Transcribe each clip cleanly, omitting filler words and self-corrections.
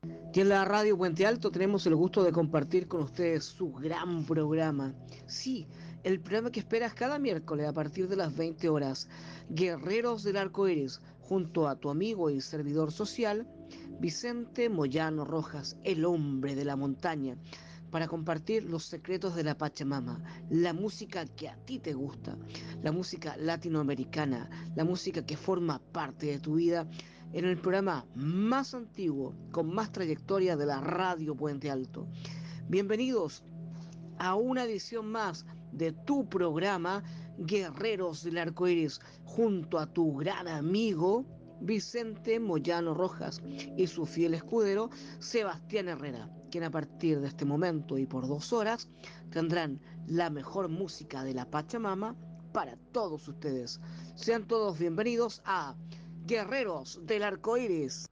Que en la radio Puente Alto tenemos el gusto de compartir con ustedes su gran programa. Sí, el programa que esperas cada miércoles a partir de las 20 horas. Guerreros del Arco Iris, junto a tu amigo y servidor social, Vicente Moyano Rojas, el hombre de la montaña, para compartir los secretos de la Pachamama, la música que a ti te gusta, la música latinoamericana, la música que forma parte de tu vida en el programa más antiguo, con más trayectoria de la radio Puente Alto. Bienvenidos a una edición más de tu programa Guerreros del Arco Iris, junto a tu gran amigo Vicente Moyano Rojas y su fiel escudero Sebastián Herrera, quien a partir de este momento y por 2 horas tendrán la mejor música de la Pachamama para todos ustedes. Sean todos bienvenidos a Guerreros del Arco Iris.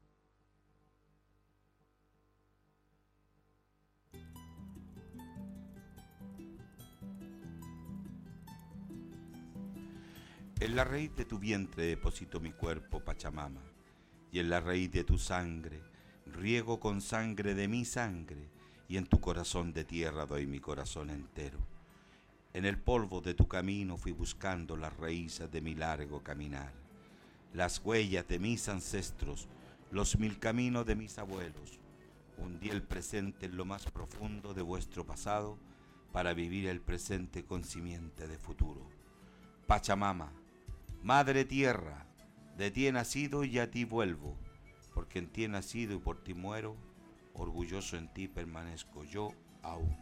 En la raíz de tu vientre deposito mi cuerpo, Pachamama, y en la raíz de tu sangre riego con sangre de mi sangre, y en tu corazón de tierra doy mi corazón entero. En el polvo de tu camino fui buscando las raíces de mi largo caminar, las huellas de mis ancestros, los 1000 caminos de mis abuelos. Hundí el presente en lo más profundo de vuestro pasado para vivir el presente con simiente de futuro. Pachamama, Madre Tierra, de ti he nacido y a ti vuelvo, porque en ti he nacido y por ti muero, orgulloso en ti permanezco yo aún.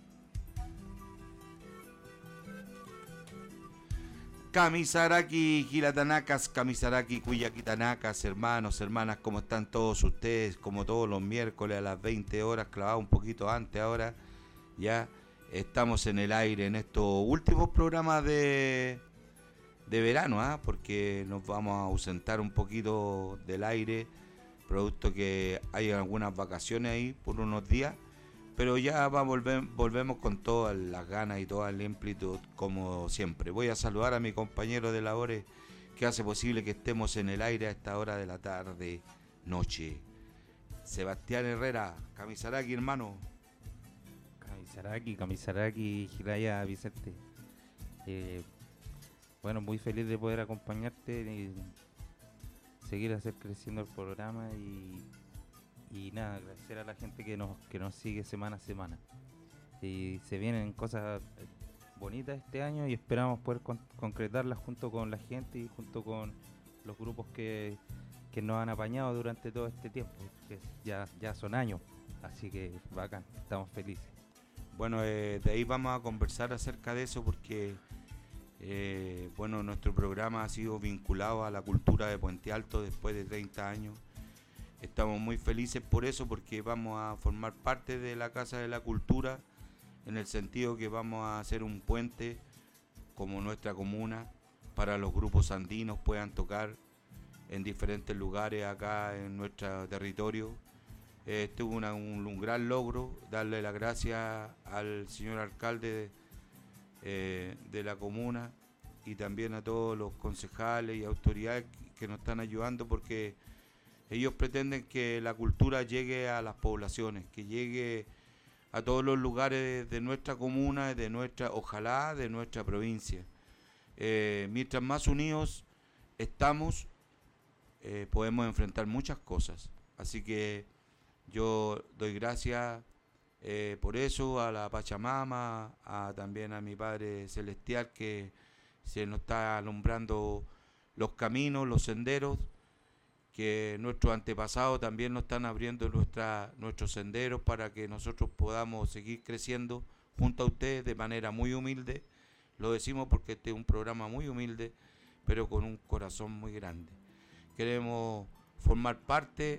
Kamisaraki, Gilatanakas, Kamisaraki, Cuyaquitanakas, hermanos, hermanas, ¿cómo están todos ustedes? Como todos los miércoles a las 20 horas, clavado un poquito antes ahora, ya estamos en el aire en estos últimos programas de verano, porque nos vamos a ausentar un poquito del aire, producto que hay algunas vacaciones ahí por unos días, pero ya volvemos con todas las ganas y toda la amplitud como siempre. Voy a saludar a mi compañero de labores que hace posible que estemos en el aire a esta hora de la tarde, noche. Sebastián Herrera, Kamisaraki, hermano. Kamisaraki, Hiraya, Vicente. Bueno, muy feliz de poder acompañarte y seguir hacer creciendo el programa y nada, agradecer a la gente que nos sigue semana a semana. Y se vienen cosas bonitas este año y esperamos poder concretarlas junto con la gente y junto con los grupos que nos han apañado durante todo este tiempo, que ya son años, así que bacán, estamos felices. Bueno, de ahí vamos a conversar acerca de eso porque bueno, nuestro programa ha sido vinculado a la cultura de Puente Alto después de 30 años. Estamos muy felices por eso, porque vamos a formar parte de la Casa de la Cultura, en el sentido que vamos a hacer un puente como nuestra comuna para los grupos andinos puedan tocar en diferentes lugares acá en nuestro territorio. Este es un gran logro, darle las gracias al señor alcalde de la comuna y también a todos los concejales y autoridades que nos están ayudando, porque ellos pretenden que la cultura llegue a las poblaciones, que llegue a todos los lugares de nuestra comuna, ojalá de nuestra provincia. Mientras más unidos estamos, podemos enfrentar muchas cosas. Así que yo doy gracias por eso a la Pachamama, también a mi Padre Celestial, que se nos está alumbrando los caminos, los senderos, que nuestros antepasados también nos están abriendo nuestros senderos para que nosotros podamos seguir creciendo junto a ustedes de manera muy humilde. Lo decimos porque este es un programa muy humilde, pero con un corazón muy grande. Queremos formar parte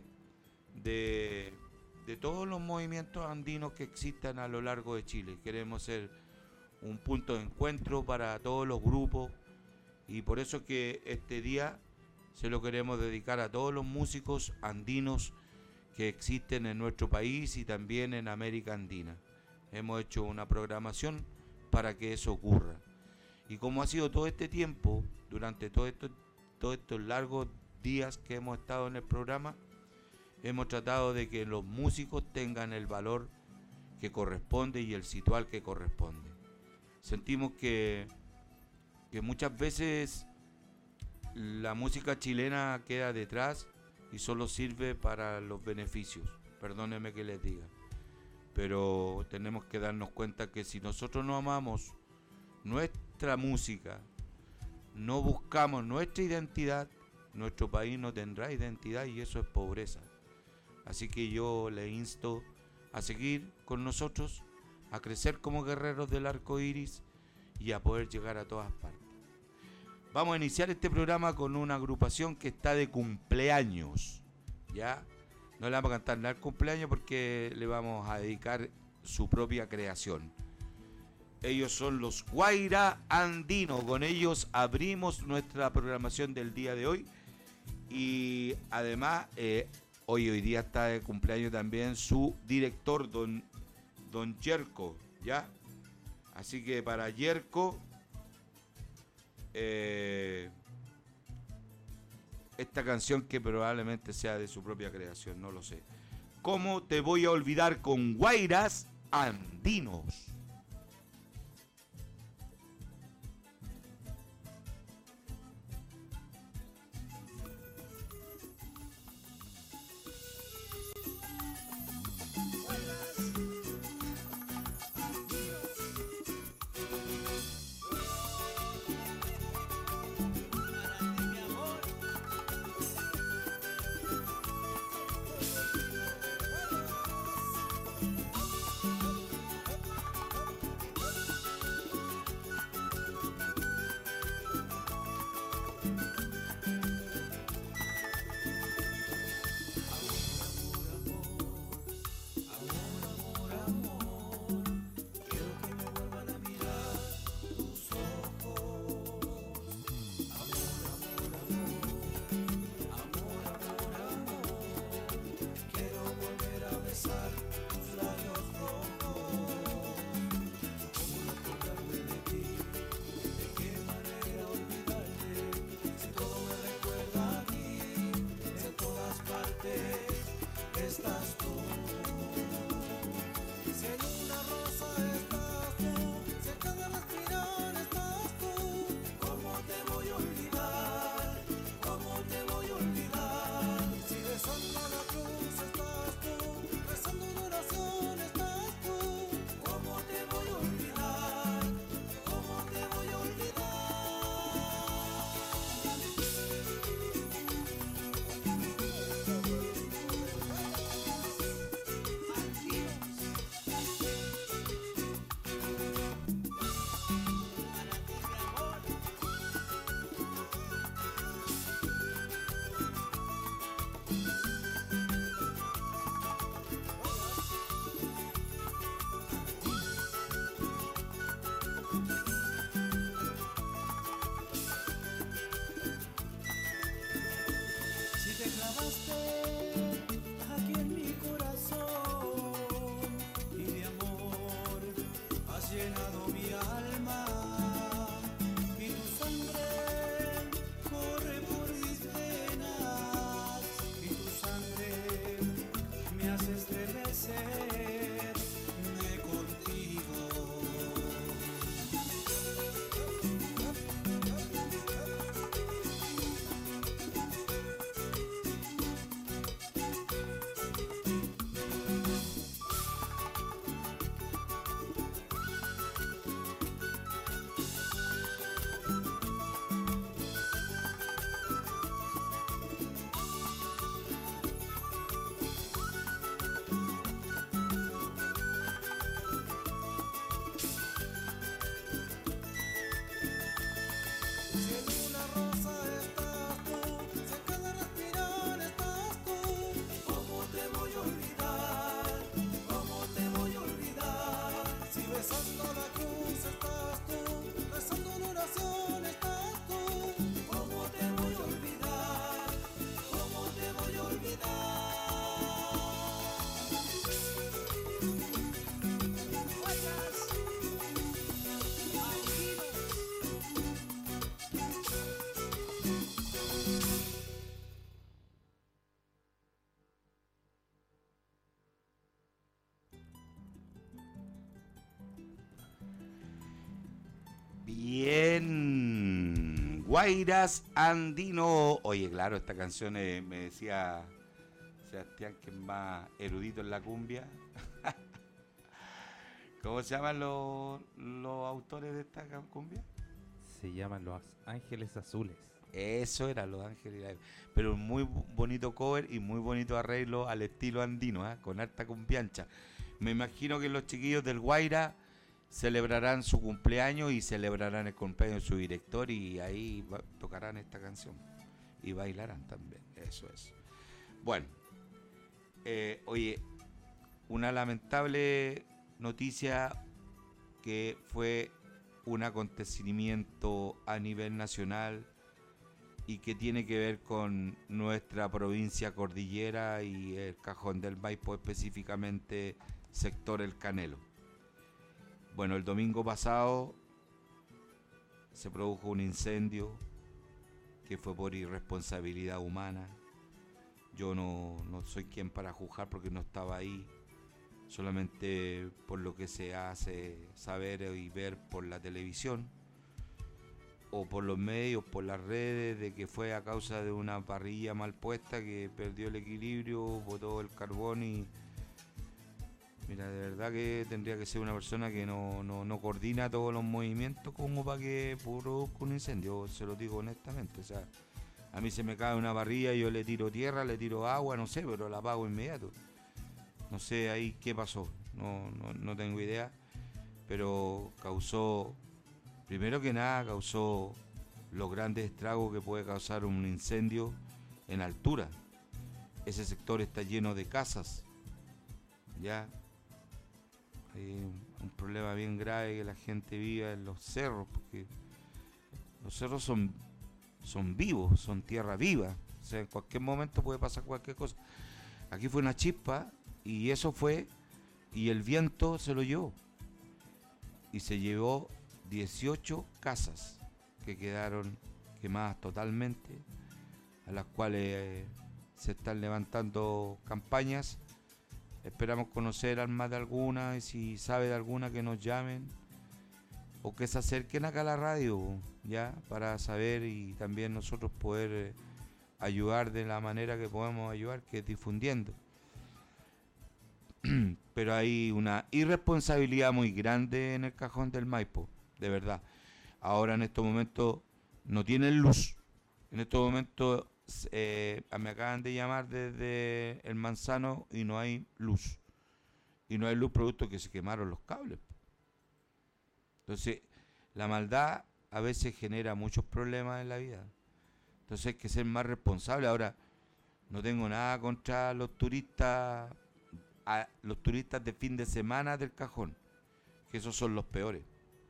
de todos los movimientos andinos que existan a lo largo de Chile. Queremos ser un punto de encuentro para todos los grupos, y por eso que este día se lo queremos dedicar a todos los músicos andinos que existen en nuestro país y también en América Andina. Hemos hecho una programación para que eso ocurra. Y como ha sido todo este tiempo, durante todos estos largos días que hemos estado en el programa, hemos tratado de que los músicos tengan el valor que corresponde y el situal que corresponde. Sentimos que muchas veces la música chilena queda detrás y solo sirve para los beneficios, perdónenme que les diga, pero tenemos que darnos cuenta que si nosotros no amamos nuestra música, no buscamos nuestra identidad, nuestro país no tendrá identidad y eso es pobreza. Así que yo le insto a seguir con nosotros, a crecer como guerreros del arco iris y a poder llegar a todas partes. Vamos a iniciar este programa con una agrupación que está de cumpleaños, ¿ya? No le vamos a cantar nada al cumpleaños porque le vamos a dedicar su propia creación. Ellos son los Guaira Andino. Con ellos abrimos nuestra programación del día de hoy. Y además, hoy día está de cumpleaños también su director, don Yerko, ¿ya? Así que para Yerko, esta canción que probablemente sea de su propia creación, no lo sé. ¿Cómo te voy a olvidar con Guairas Andinos? Bien, Guairas Andino. Oye, claro, esta canción me decía Sebastián, que es más erudito en la cumbia. ¿Cómo se llaman los autores de esta cumbia? Se llaman Los Ángeles Azules. Eso era Los Ángeles. Pero un muy bonito cover y muy bonito arreglo al estilo andino, con harta cumbiancha. Me imagino que los chiquillos del Guaira celebrarán su cumpleaños y celebrarán el cumpleaños de su director y ahí tocarán esta canción y bailarán también. Eso es. Bueno, oye, una lamentable noticia que fue un acontecimiento a nivel nacional y que tiene que ver con nuestra provincia cordillera y el Cajón del Maipo, específicamente sector El Canelo. Bueno, el domingo pasado se produjo un incendio que fue por irresponsabilidad humana. Yo no soy quien para juzgar porque no estaba ahí, solamente por lo que se hace saber y ver por la televisión o por los medios, por las redes, de que fue a causa de una parrilla mal puesta que perdió el equilibrio, botó el carbón y... Mira, de verdad que tendría que ser una persona que no coordina todos los movimientos como para que produzca un incendio, se lo digo honestamente. O sea, a mí se me cae una parrilla y yo le tiro tierra, le tiro agua, no sé, pero la apago inmediato. No sé ahí qué pasó, no tengo idea, pero causó, primero que nada, causó los grandes estragos que puede causar un incendio en altura. Ese sector está lleno de casas, ya. Hay un problema bien grave que la gente viva en los cerros, porque los cerros son vivos, son tierra viva, o sea, en cualquier momento puede pasar cualquier cosa. Aquí fue una chispa y eso fue, y el viento se lo llevó, y se llevó 18 casas que quedaron quemadas totalmente, a las cuales se están levantando campañas. Esperamos conocer al más de alguna, y si sabe de alguna que nos llamen o que se acerquen acá a la radio, ya, para saber y también nosotros poder ayudar de la manera que podemos ayudar, que es difundiendo. Pero hay una irresponsabilidad muy grande en el Cajón del Maipo, de verdad. Ahora en estos momentos no tienen luz. En estos momentos me acaban de llamar desde el Manzano y no hay luz. Y no hay luz producto que se quemaron los cables. Entonces, la maldad a veces genera muchos problemas en la vida. Entonces hay que ser más responsable. Ahora, no tengo nada contra los turistas de fin de semana del Cajón, que esos son los peores.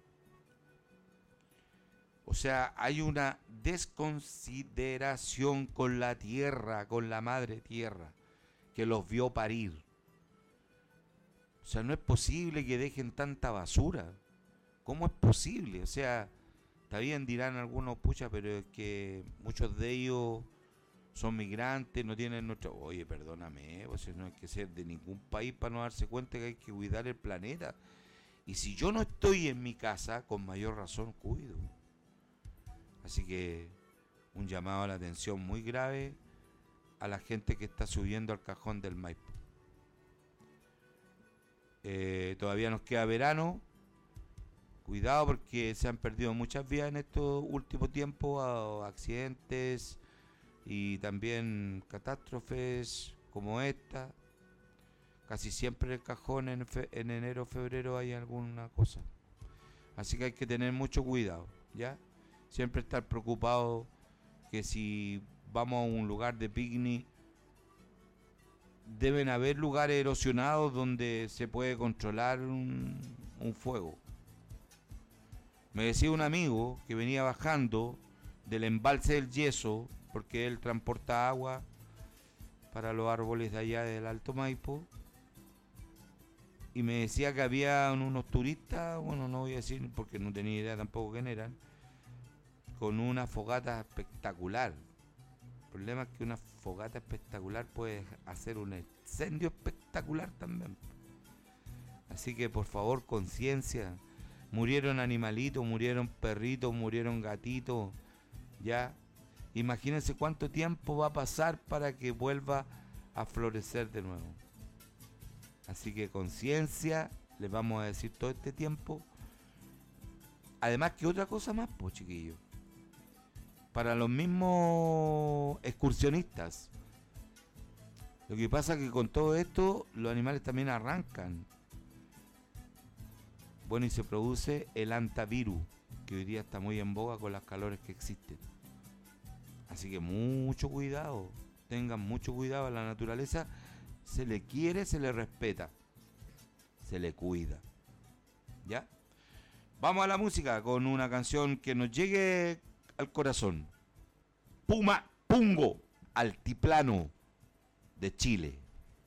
O sea, hay una desconsideración con la tierra, con la madre tierra, que los vio parir. O sea, no es posible que dejen tanta basura. ¿Cómo es posible? O sea, está bien, dirán algunos, pucha, pero es que muchos de ellos son migrantes, no tienen nuestra... Oye, perdóname, pues no hay que ser de ningún país para no darse cuenta que hay que cuidar el planeta. Y si yo no estoy en mi casa, con mayor razón cuido. Así que un llamado a la atención muy grave a la gente que está subiendo al Cajón del Maipo. Todavía nos queda verano. Cuidado porque se han perdido muchas vidas en estos últimos tiempos, accidentes y también catástrofes como esta. Casi siempre en el Cajón en enero o febrero hay alguna cosa. Así que hay que tener mucho cuidado, ¿ya? Siempre estar preocupado que si vamos a un lugar de picnic, deben haber lugares erosionados donde se puede controlar un fuego. Me decía un amigo que venía bajando del embalse del Yeso, porque él transporta agua para los árboles de allá del Alto Maipo, y me decía que había unos turistas, bueno, no voy a decir porque no tenía idea tampoco quién eran, con una fogata espectacular. El problema es que una fogata espectacular puede hacer un incendio espectacular también. Así que por favor, conciencia. Murieron animalitos, murieron perritos, murieron gatitos, ¿ya? Imagínense cuánto tiempo va a pasar para que vuelva a florecer de nuevo. Así que conciencia, les vamos a decir todo este tiempo. Además que otra cosa más, pues chiquillos. Para los mismos excursionistas. Lo que pasa es que con todo esto los animales también arrancan. Bueno, y se produce el antivirus, que hoy día está muy en boga con las calores que existen. Así que mucho cuidado, tengan mucho cuidado a la naturaleza. Se le quiere, se le respeta, se le cuida. ¿Ya? Vamos a la música con una canción que nos llegue al corazón. Puma Pungo, Altiplano de Chile.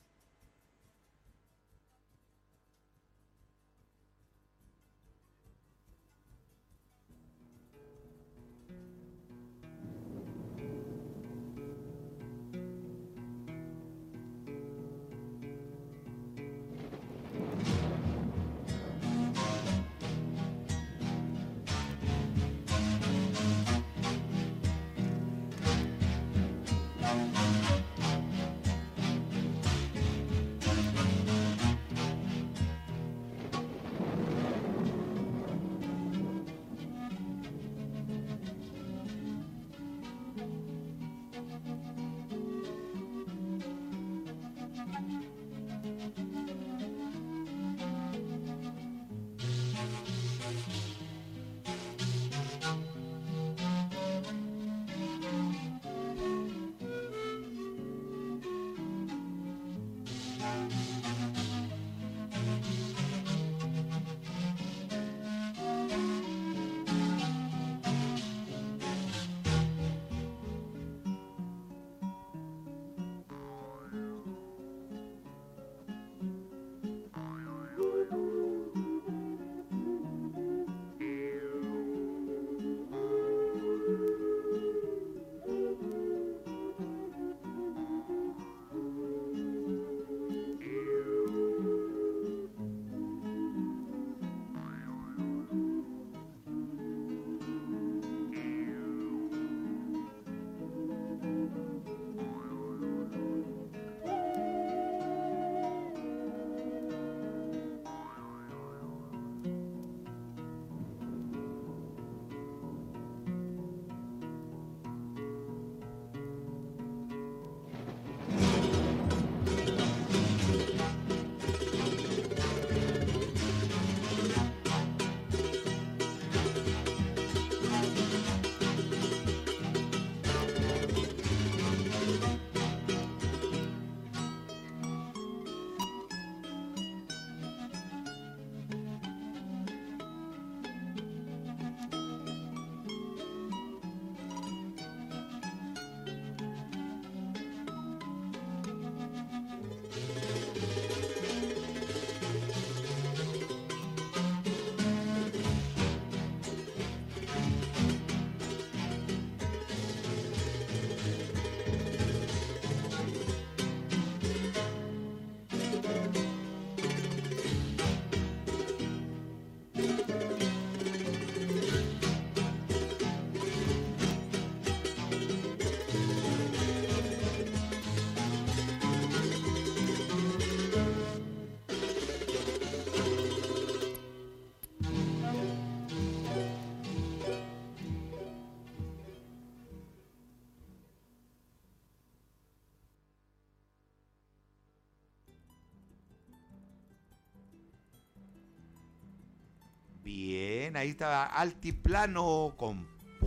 Bien, ahí está Altiplano con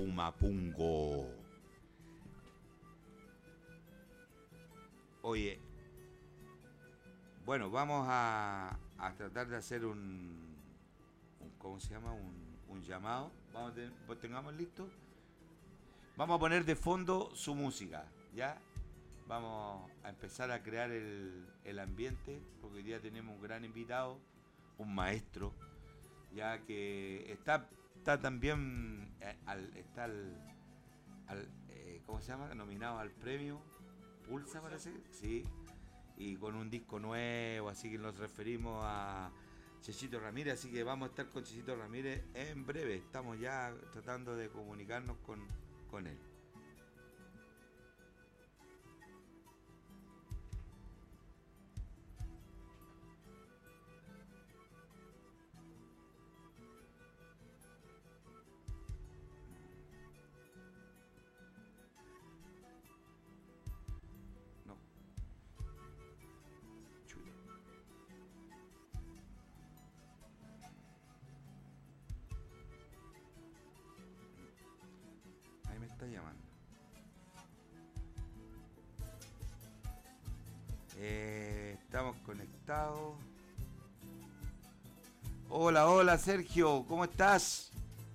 Pumapungo. Oye, bueno, vamos a tratar de hacer ¿cómo se llama? Un llamado. Pues tengamos listo. Vamos a poner de fondo su música, ¿ya? Vamos a empezar a crear el ambiente, porque hoy día tenemos un gran invitado, un maestro, ya que está también ¿cómo se llama? Nominado al premio Pulsa, parece, sí, y con un disco nuevo, así que nos referimos a Chechito Ramírez, así que vamos a estar con Chechito Ramírez en breve. Estamos ya tratando de comunicarnos con él. No. Chuta. Ahí me está llamando. Estamos conectados. Hola, hola Sergio, ¿cómo estás?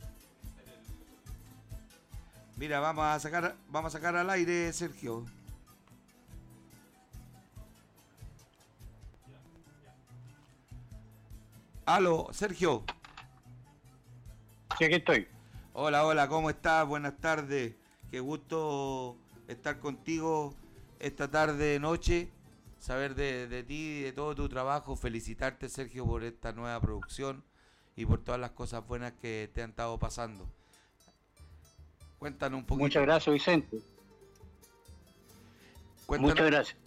Mira, vamos a sacar al aire, Sergio. Aló, Sergio. Sí, aquí estoy. Hola, hola, ¿cómo estás? Buenas tardes. Qué gusto estar contigo esta tarde, noche. Saber de ti, de todo tu trabajo. Felicitarte, Sergio, por esta nueva producción y por todas las cosas buenas que te han estado pasando. Cuéntanos un poquito. Muchas gracias, Vicente. Muchas gracias.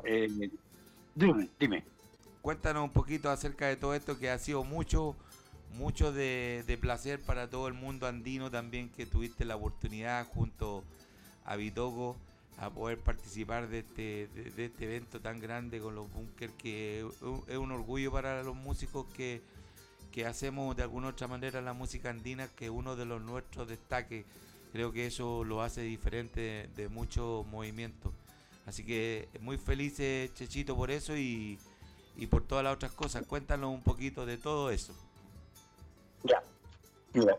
Dime. Cuéntanos un poquito acerca de todo esto, que ha sido mucho de placer para todo el mundo andino también, que tuviste la oportunidad junto a Bitoco a poder participar de este evento tan grande con los Bunkers, que es un orgullo para los músicos que hacemos de alguna otra manera la música andina, que uno de los nuestros destaque. Creo que eso lo hace diferente de muchos movimientos. Así que muy felices, Chechito, por eso y por todas las otras cosas. Cuéntanos un poquito de todo eso. Ya. Mira,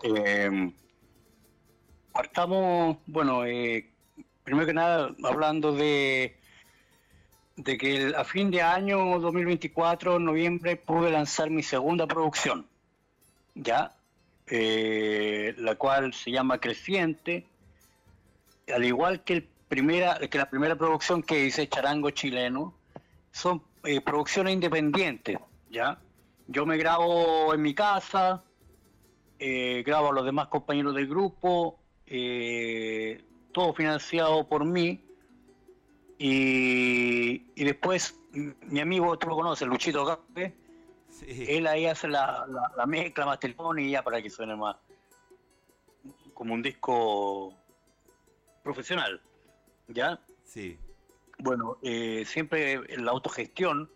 partamos, primero que nada hablando de que a fin de año 2024, en noviembre, pude lanzar mi segunda producción, ¿ya? La cual se llama Creciente, al igual que la primera producción que hice, Charango Chileno, son producciones independientes, ¿ya? Yo me grabo en mi casa, grabo a los demás compañeros del grupo, todo financiado por mí, y después mi amigo, tú lo conoces, Luchito Gape, Sí. él ahí hace la mezcla, masterizón, y ya para que suene más como un disco profesional, ¿ya? Sí. Bueno, siempre en la autogestión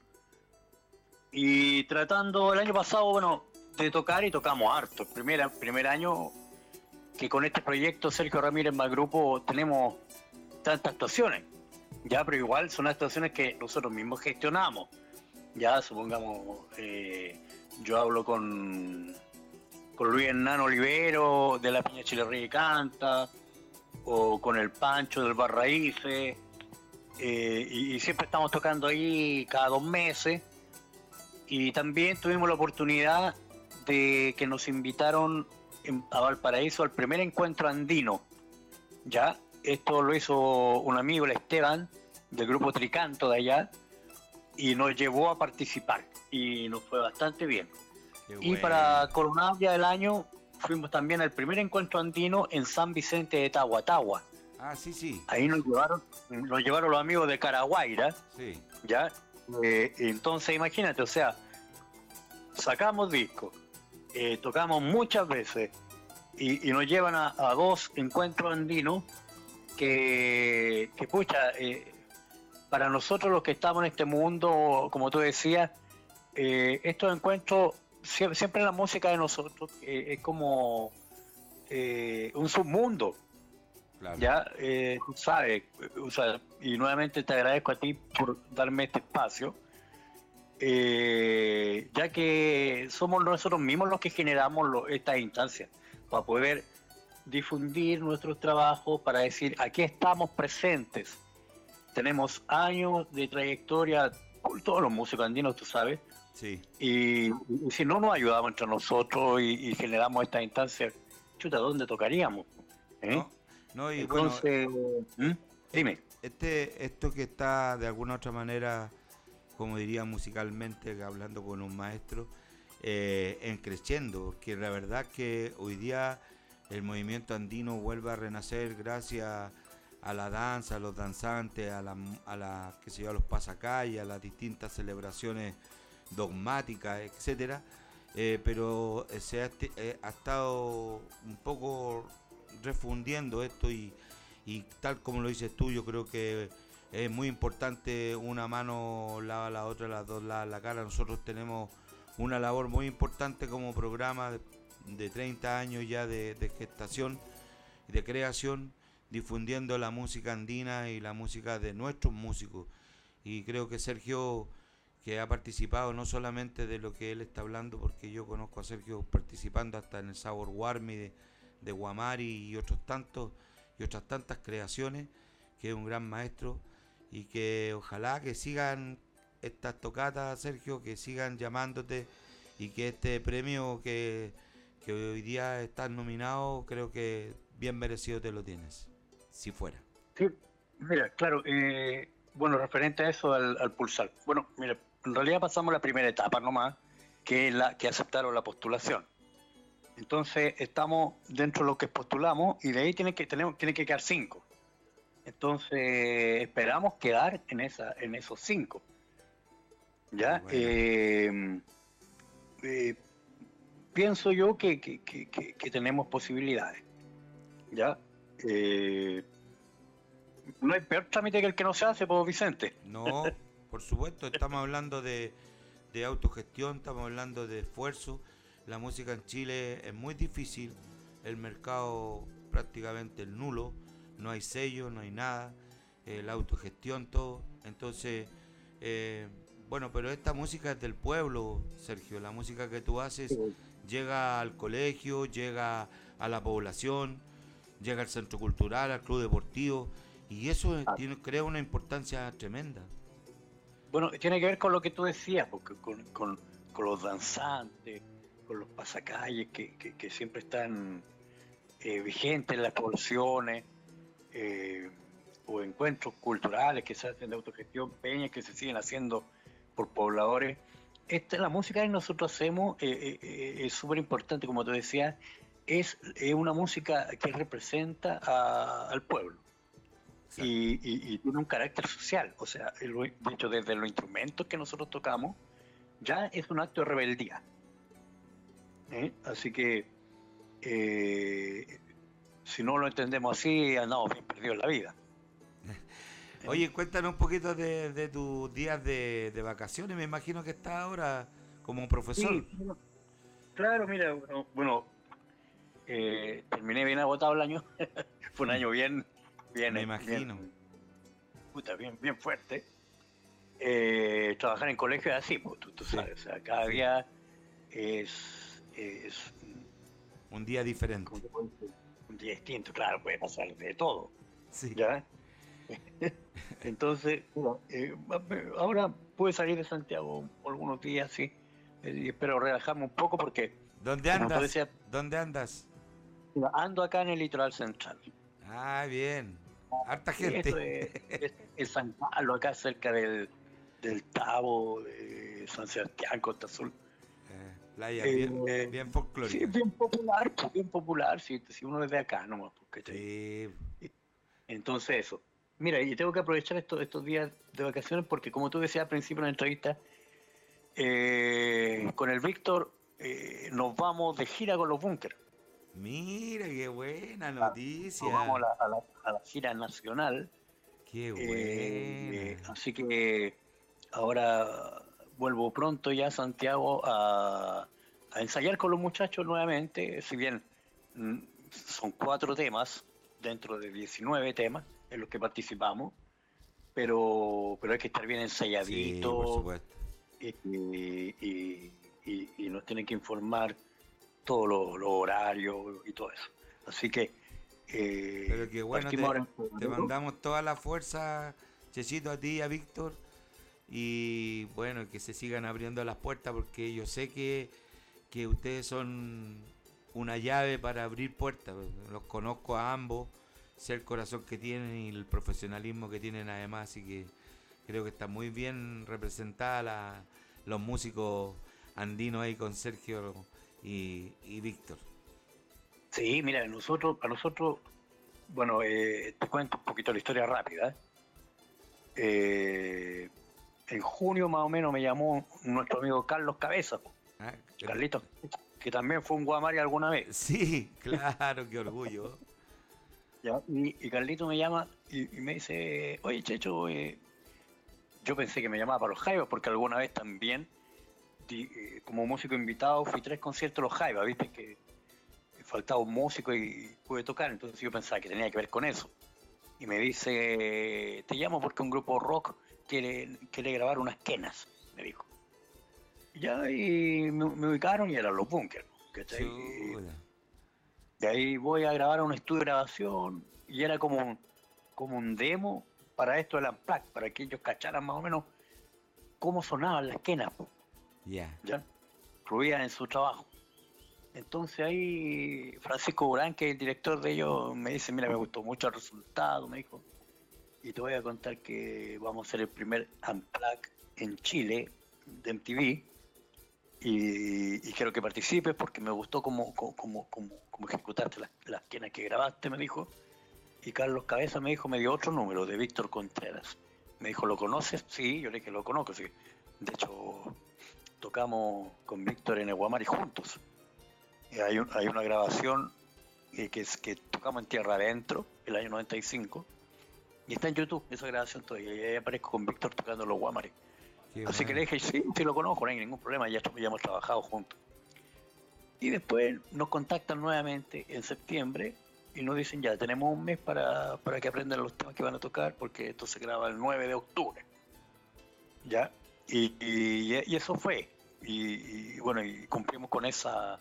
y tratando el año pasado, de tocar, y tocamos harto. Primer año que con este proyecto Sergio Ramírez más grupo tenemos tantas actuaciones, ya, pero igual son actuaciones que nosotros mismos gestionamos. Ya, supongamos, yo hablo con Luis Hernán Olivero de la Piña Chile Rey Canta, o con el Pancho del Bar Raíces, y siempre estamos tocando ahí cada 2 meses. Y también tuvimos la oportunidad de que nos invitaron a Valparaíso al primer encuentro andino. Ya, esto lo hizo un amigo, el Esteban, del grupo Tricanto de allá, y nos llevó a participar, y nos fue bastante bien. Qué Y bueno. para Coronavia del año fuimos también al primer encuentro andino en San Vicente de Tahuatahua. Ah, sí. Ahí nos llevaron los amigos de Caraguaira, Sí. ¿ya? Entonces imagínate, o sea, sacamos discos, tocamos muchas veces, y nos llevan a 2 encuentros andinos que pucha, para nosotros los que estamos en este mundo, como tú decías, estos encuentros, siempre la música de nosotros es como un submundo. Claro. Ya, tú sabes, o sea, y nuevamente te agradezco a ti por darme este espacio, ya que somos nosotros mismos los que generamos estas instancias para poder difundir nuestros trabajos, para decir, aquí estamos presentes. Tenemos años de trayectoria con todos los músicos andinos, tú sabes, Sí. y si no nos ayudamos entre nosotros y generamos estas instancias, chuta, ¿dónde tocaríamos? No, y Entonces, bueno, dime. esto que está de alguna otra manera, como diría musicalmente, hablando con un maestro, en creciendo, que la verdad que hoy día el movimiento andino vuelve a renacer gracias a la danza, a los danzantes, qué sé yo, a los pasacalles, a las distintas celebraciones dogmáticas, etcétera. Pero ha estado un poco refundiendo esto y tal como lo dices tú, yo creo que es muy importante. Una mano lava la otra, las dos lavan la cara. Nosotros tenemos una labor muy importante como programa de 30 años ya de gestación y de creación, difundiendo la música andina y la música de nuestros músicos. Y creo que Sergio, que ha participado no solamente de lo que él está hablando, porque yo conozco a Sergio participando hasta en el Sabor Warmi de Guamari y otras tantas creaciones, que es un gran maestro, y que ojalá que sigan estas tocatas, Sergio, que sigan llamándote, y que este premio que hoy día estás nominado, creo que bien merecido te lo tienes, si fuera. Sí, mira, claro, bueno, referente a eso, al Pulsar. Bueno, mira, en realidad pasamos la primera etapa nomás, que es la que aceptaron la postulación. Entonces estamos dentro de lo que postulamos y de ahí tiene que quedar 5. Entonces esperamos quedar en esos 5. ¿Ya? Bueno. Pienso yo que tenemos posibilidades. ¿Ya? No hay peor trámite que el que no se hace, pues, Vicente. No, por supuesto, estamos hablando de autogestión, estamos hablando de esfuerzo. La música en Chile es muy difícil, el mercado prácticamente es nulo, no hay sello, no hay nada, la autogestión, todo. Entonces, bueno, pero esta música es del pueblo, Sergio. La música que tú haces llega al colegio, llega a la población, llega al centro cultural, al club deportivo, y eso crea una importancia tremenda. Bueno, tiene que ver con lo que tú decías, porque con los danzantes, con los pasacalles que siempre están vigentes en las poblaciones, o encuentros culturales que se hacen de autogestión, peñas que se siguen haciendo por pobladores. La música que nosotros hacemos es súper importante, como te decía, es una música que representa al pueblo. Y tiene un carácter social, o sea, de hecho, desde los instrumentos que nosotros tocamos, ya es un acto de rebeldía. Así que si no lo entendemos así, andamos bien perdidos en la vida. Oye, cuéntanos un poquito de tus días de vacaciones. Me imagino que estás ahora como profesor. Sí, claro, mira, bueno, terminé bien agotado el año. Fue un año bien, me imagino. Bien fuerte. Trabajar en colegio es así, pues, tú sabes, o sea, cada día es un día diferente. Un día distinto, claro, puede pasar de todo. Sí. ¿Ya? Entonces, ahora pude salir de Santiago algunos días, sí, y espero relajarme un poco porque... ¿Dónde andas? ¿Dónde andas? Ando acá en el litoral central. Ah, bien. Harta gente. Esto es San Carlos, acá cerca del Tabo, de San Sebastián, Costa Azul. Playa bien folclórica. Sí, bien popular, si uno es de acá nomás. Porque entonces eso. Mira, y tengo que aprovechar estos días de vacaciones porque, como tú decías al principio de la entrevista, con el Víctor nos vamos de gira con los Bunkers. Mira, qué buena noticia. Nos vamos a la gira nacional. Qué buena. Así que ahora vuelvo pronto ya a Santiago a ensayar con los muchachos nuevamente, si bien son 4 temas dentro de 19 temas en los que participamos, pero hay que estar bien ensayadito. Sí, por supuesto. Y nos tienen que informar todos los horarios y todo eso. Así que pero qué bueno, te mandamos toda la fuerza, Chechito, a ti y a Víctor, y bueno, que se sigan abriendo las puertas, porque yo sé que ustedes son una llave para abrir puertas. Los conozco a ambos, sé el corazón que tienen y el profesionalismo que tienen además, así que creo que está muy bien representada los músicos andino ahí con Sergio y Víctor. Sí, mira, a nosotros, bueno, te cuento un poquito la historia rápida. En junio más o menos me llamó nuestro amigo Carlos Cabeza, Ah, Carlitos, que también fue un Guamari alguna vez. sí, claro, qué orgullo. ¿Ya? Y Carlito me llama y me dice, oye Checho, yo pensé que me llamaba para los Jaivas porque alguna vez también, como músico invitado, fui 3 conciertos de los Jaivas, viste que faltaba un músico y pude tocar, entonces yo pensaba que tenía que ver con eso. Y me dice, te llamo porque un grupo rock quiere grabar unas quenas, me dijo. Y ya y me ubicaron y eran los Bunkers. De ahí voy a grabar un estudio de grabación y era como un demo para esto del Unplugged, para que ellos cacharan más o menos cómo sonaban las quenas, Ya. ¿ya? Fluían en su trabajo. Entonces ahí Francisco Durán, que es el director de ellos, me dice, mira, me gustó mucho el resultado, me dijo, y te voy a contar que vamos a hacer el primer Unplugged en Chile de MTV y quiero que participes porque me gustó cómo ejecutaste las quenas que grabaste, me dijo. Y Carlos Cabeza me dijo, me dio otro número de Víctor Contreras. Me dijo, ¿lo conoces? Sí, yo le dije, lo conozco, sí. De hecho, tocamos con Víctor en el Guamari juntos. Hay una grabación que tocamos en Tierra Adentro, el año 95, y está en YouTube, esa grabación todavía, y ahí aparezco con Víctor tocando los Guamari. Así que le dije, sí, lo conozco, no hay ningún problema, ya hemos trabajado juntos. Y después nos contactan nuevamente en septiembre y nos dicen, ya, tenemos un mes para que aprendan los temas que van a tocar, porque esto se graba el 9 de octubre. ¿Ya? Y eso fue. Y bueno, y cumplimos con esa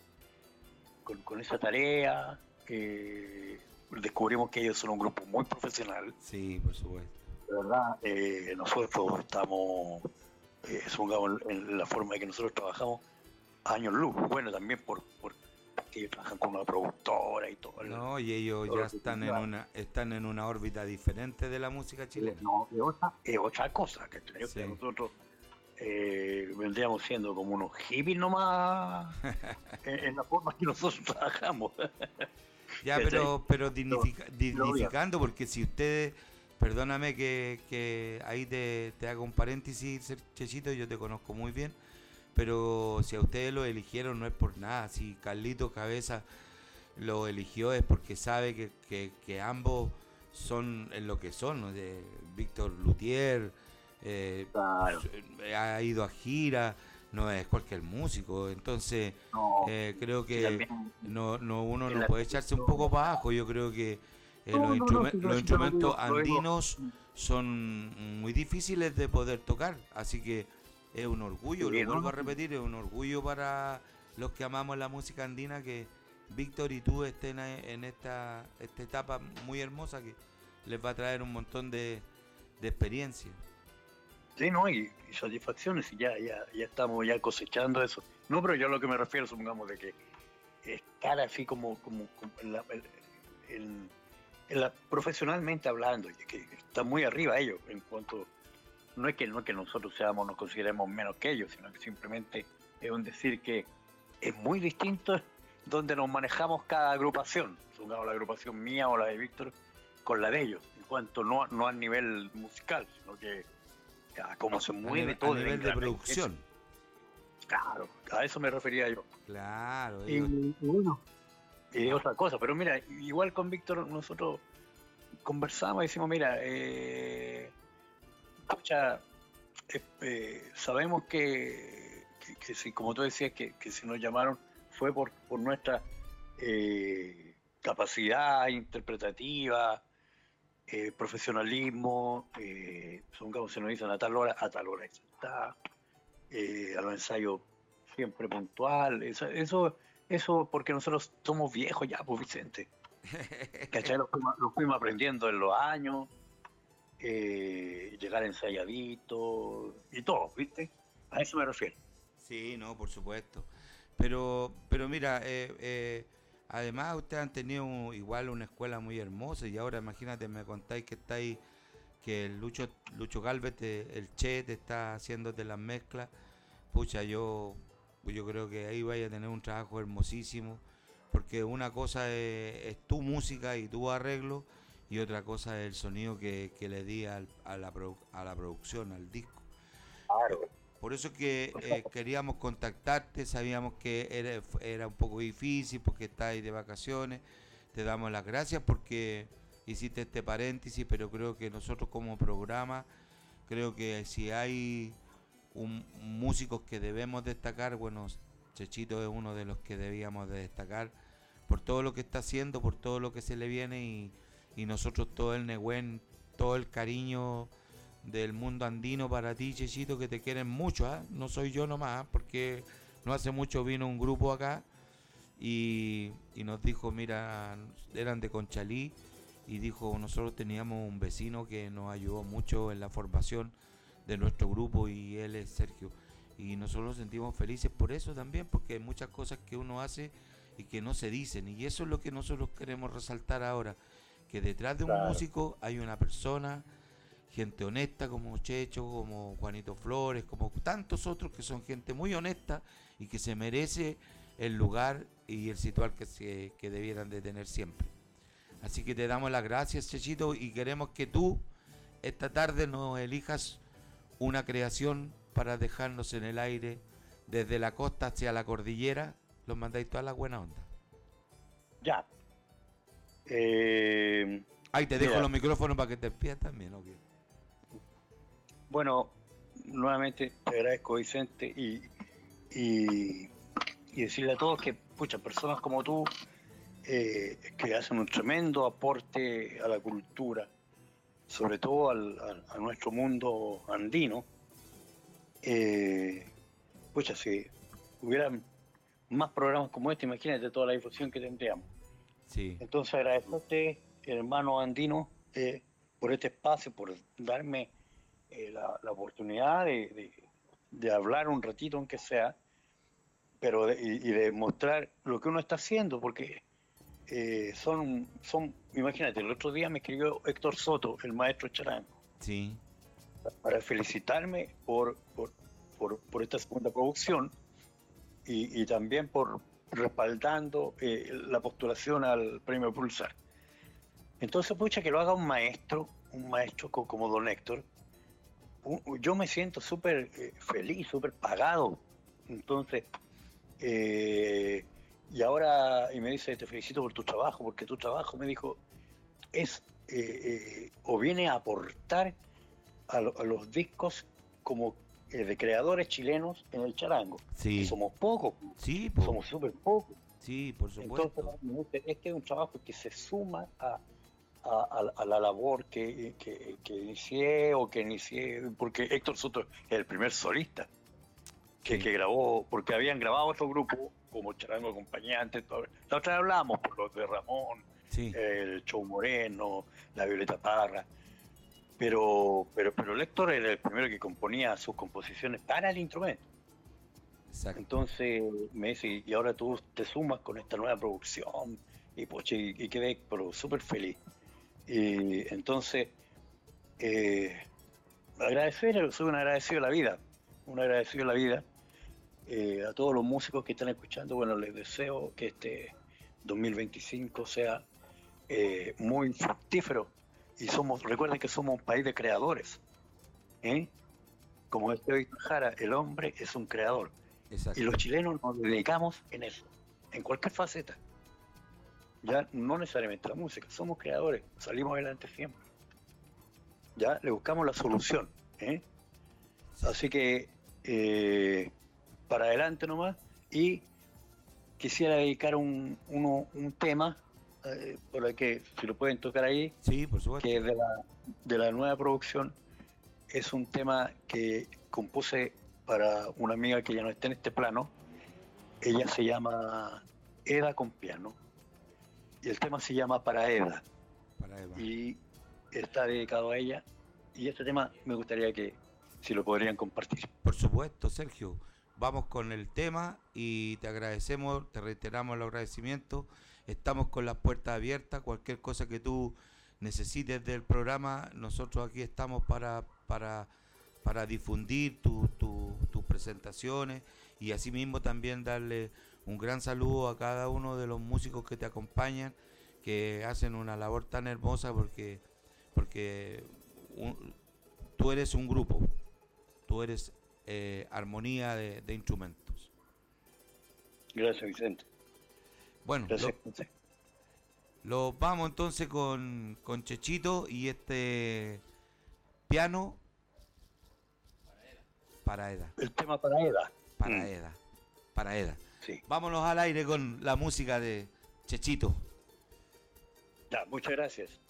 tarea. Descubrimos que ellos son un grupo muy profesional. Sí, por supuesto. De verdad, nosotros estamos, supongamos, en la forma en que nosotros trabajamos, años luz. Bueno, también porque ellos trabajan con una productora y todo. No, y ellos ya están en una órbita diferente de la música chilena. No, es otra cosa, que sí. Nosotros vendríamos siendo como unos hippies nomás en la forma que nosotros trabajamos. Ya, pero dignificando, porque si ustedes, perdóname que ahí te hago un paréntesis, Chechito, yo te conozco muy bien, pero si a ustedes lo eligieron no es por nada. Si Carlito Cabeza lo eligió es porque sabe que ambos son en lo que son, ¿no? Víctor Luthier claro. Ha ido a gira, no es cualquier músico, entonces creo que uno no puede echarse un poco para abajo. Yo creo que los instrumentos andinos son muy difíciles de poder tocar, así que es un orgullo, lo vuelvo a repetir, es un orgullo para los que amamos la música andina que Víctor y tú estén en esta etapa muy hermosa que les va a traer un montón de experiencia. Sí, no, y satisfacciones, y ya estamos ya cosechando eso. No, pero yo a lo que me refiero, supongamos, de que estar así como profesionalmente hablando, que está muy arriba ellos en cuanto. No es que nosotros nos consideremos menos que ellos, sino que simplemente es un decir que es muy distinto donde nos manejamos cada agrupación, supongamos la agrupación mía o la de Víctor, con la de ellos, en cuanto no a nivel musical, sino que a cómo se mueve todo. A nivel de producción. Claro, a eso me refería yo. Claro. Y bueno, y otra cosa, pero mira, igual con Víctor nosotros conversamos y decimos, mira, sabemos que si, como tú decías, que si nos llamaron fue por nuestra capacidad interpretativa, profesionalismo, supongamos se nos dicen a tal hora está, a los ensayos siempre puntual, eso porque nosotros somos viejos ya, pues Vicente. ¿Cachai? Lo fuimos aprendiendo en los años. Llegar ensayadito y todo, ¿viste? A eso me refiero. Sí, no, por supuesto. Pero mira, además ustedes han tenido igual una escuela muy hermosa y ahora imagínate, me contáis que estáis, que el Lucho Galvez, el Che, te está haciéndote las mezclas. Pucha, yo yo creo que ahí vaya a tener un trabajo hermosísimo, porque una cosa es tu música y tu arreglo, y otra cosa es el sonido que le di a la producción, al disco. Claro. Por eso que queríamos contactarte, sabíamos que era un poco difícil porque estáis de vacaciones. Te damos las gracias porque hiciste este paréntesis, pero creo que nosotros como programa, creo que si hay músicos que debemos destacar, bueno, Chechito es uno de los que debíamos de destacar por todo lo que está haciendo, por todo lo que se le viene, y nosotros todo el Nehuen, todo el cariño del mundo andino para ti, Chechito, que te quieren mucho, ¿eh? No soy yo nomás, porque no hace mucho vino un grupo acá y nos dijo, mira, eran de Conchalí, y dijo, nosotros teníamos un vecino que nos ayudó mucho en la formación de nuestro grupo, y él es Sergio, y nosotros nos sentimos felices por eso también, porque hay muchas cosas que uno hace y que no se dicen, y eso es lo que nosotros queremos resaltar ahora, que detrás de un músico hay una persona, gente honesta como Checho, como Juanito Flores, como tantos otros que son gente muy honesta y que se merece el lugar y el situar que debieran de tener siempre. Así que te damos las gracias, Chechito, y queremos que tú esta tarde nos elijas una creación para dejarnos en el aire desde la costa hacia la cordillera. Los mandáis toda la buena onda. Ya. Ahí te dejo los micrófonos para que te despidas también, ¿ok? Bueno, nuevamente te agradezco, Vicente, y decirle a todos que, pucha, personas como tú, que hacen un tremendo aporte a la cultura, sobre todo a nuestro mundo andino, pucha, si hubieran más programas como este, imagínate toda la difusión que tendríamos. Sí. Entonces agradecerte, hermano andino, por este espacio, por darme la oportunidad de hablar un ratito, aunque sea, pero y de mostrar lo que uno está haciendo, porque son, imagínate, el otro día me escribió Héctor Soto, el maestro charango, sí, para felicitarme por esta segunda producción, y también por respaldando la postulación al premio Pulsar. Entonces, pucha, que lo haga un maestro como don Héctor, yo me siento súper feliz, súper pagado. Entonces, y ahora, y me dice, te felicito por tu trabajo, porque tu trabajo, me dijo, es o viene a aportar a los discos como de creadores chilenos en el charango. sí. Que somos pocos, Sí, somos súper pocos. sí, por supuesto. Entonces, este es un trabajo que se suma a la labor que inicié, porque Héctor Soto es el primer solista que grabó, porque habían grabado otro grupo como Charango Acompañante. La otra vez hablábamos por los de Ramón, Sí. el Chou Moreno, la Violeta Parra, pero el Héctor era el primero que componía sus composiciones para el instrumento. Exacto. Entonces me dice, y ahora tú te sumas con esta nueva producción, y poche, y quedé súper feliz. Y entonces, soy un agradecido a la vida, a todos los músicos que están escuchando. Bueno, les deseo que este 2025 sea muy fructífero, y recuerden que somos un país de creadores, como decía Víctor Jara, el hombre es un creador. Exacto. Y los chilenos nos dedicamos en eso, en cualquier faceta. Ya no necesariamente la música, somos creadores, salimos adelante siempre. Ya le buscamos la solución. Así que para adelante nomás. Y quisiera dedicar un tema por que, si lo pueden tocar ahí, Sí, por supuesto. que es de la nueva producción. Es un tema que compuse para una amiga que ya no está en este plano. Ella se llama Eda con piano, y el tema se llama Para Eda, y está dedicado a ella, y este tema me gustaría que si lo podrían compartir. Por supuesto, Sergio. Vamos con el tema y te agradecemos, te reiteramos el agradecimiento. Estamos con las puertas abiertas. Cualquier cosa que tú necesites del programa, nosotros aquí estamos para para difundir tus presentaciones, y asimismo también darle un gran saludo a cada uno de los músicos que te acompañan, que hacen una labor tan hermosa, porque tú eres un grupo, tú eres armonía de instrumentos. Gracias, Vicente. Bueno, Gracias, Vicente. lo vamos entonces con Chechito y este piano para Eda. El tema para Eda. Para Eda. Sí. Vámonos al aire con la música de Chechito. Ya, muchas gracias.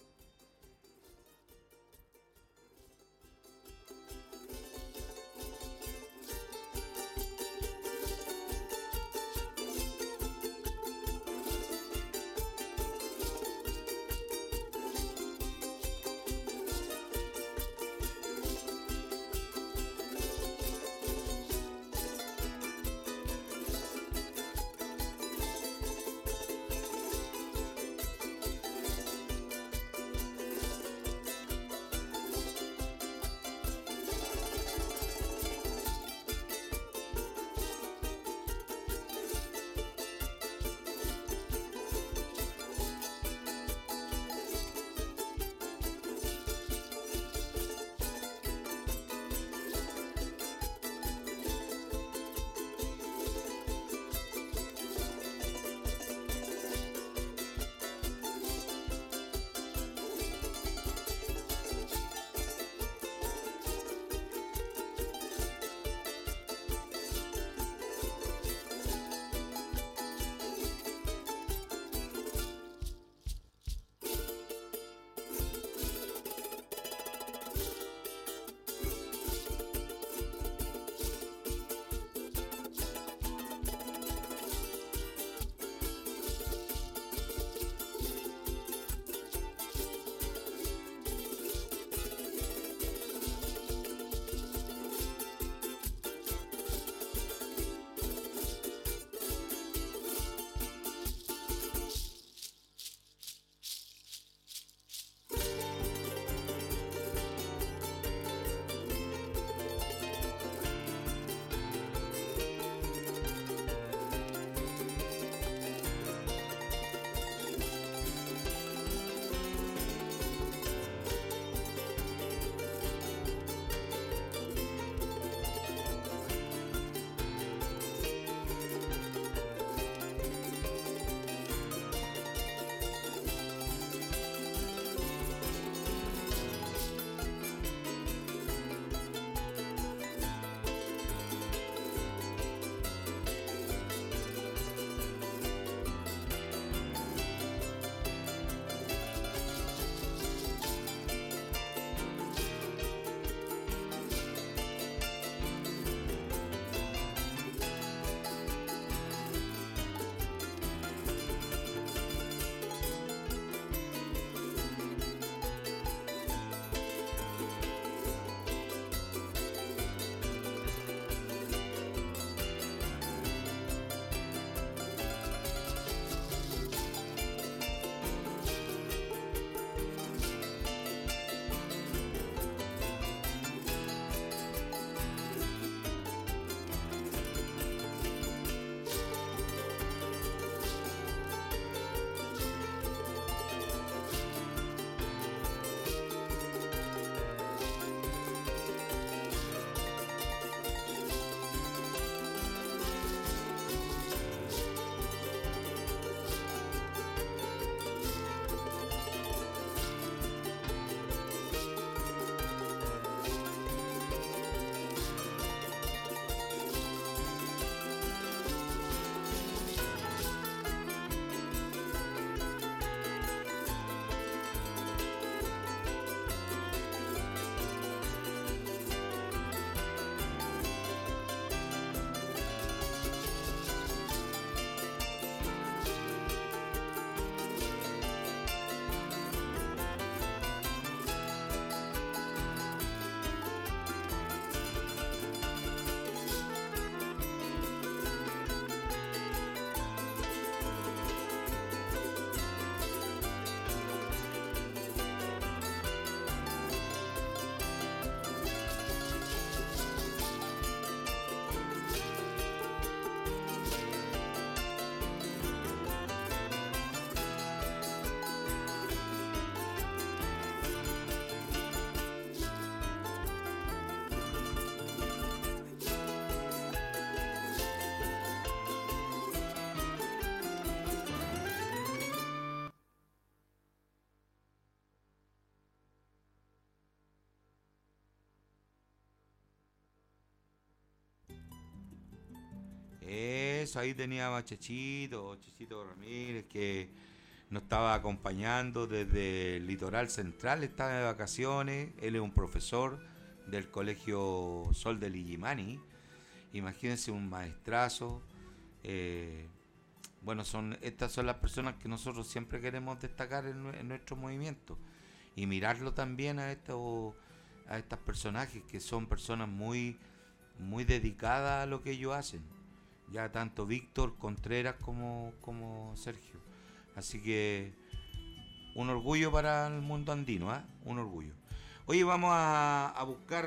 eso, ahí tenía a Chechito Ramírez, que nos estaba acompañando desde el litoral central, estaba de vacaciones. Él es un profesor del Colegio Sol de Illimani. Imagínense, un maestrazo. Bueno, estas son las personas que nosotros siempre queremos destacar en nuestro movimiento, y mirarlo también a estos personajes que son personas muy, muy dedicadas a lo que ellos hacen, ya tanto Víctor Contreras como Sergio. Así que un orgullo para el mundo andino, ¿eh? Un orgullo. Oye, vamos a buscar...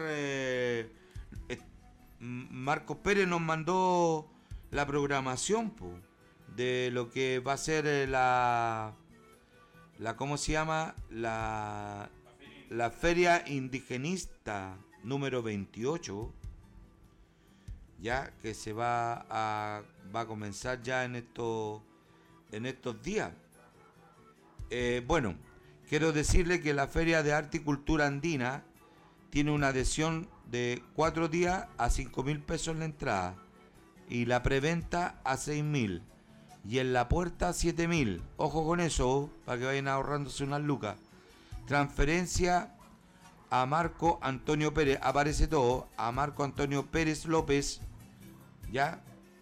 Marcos Pérez nos mandó la programación de lo que va a ser la ¿cómo se llama? La Feria Indigenista número 28, ya que se va a comenzar ya en estos días. Bueno, quiero decirle que la Feria de Arte y Cultura Andina tiene una adhesión de 4 días a 5.000 pesos la entrada, y la preventa a 6.000, y en la puerta 7.000. Ojo con eso, para que vayan ahorrándose unas lucas. Transferencia a Marco Antonio Pérez, aparece todo, a Marco Antonio Pérez López, ya.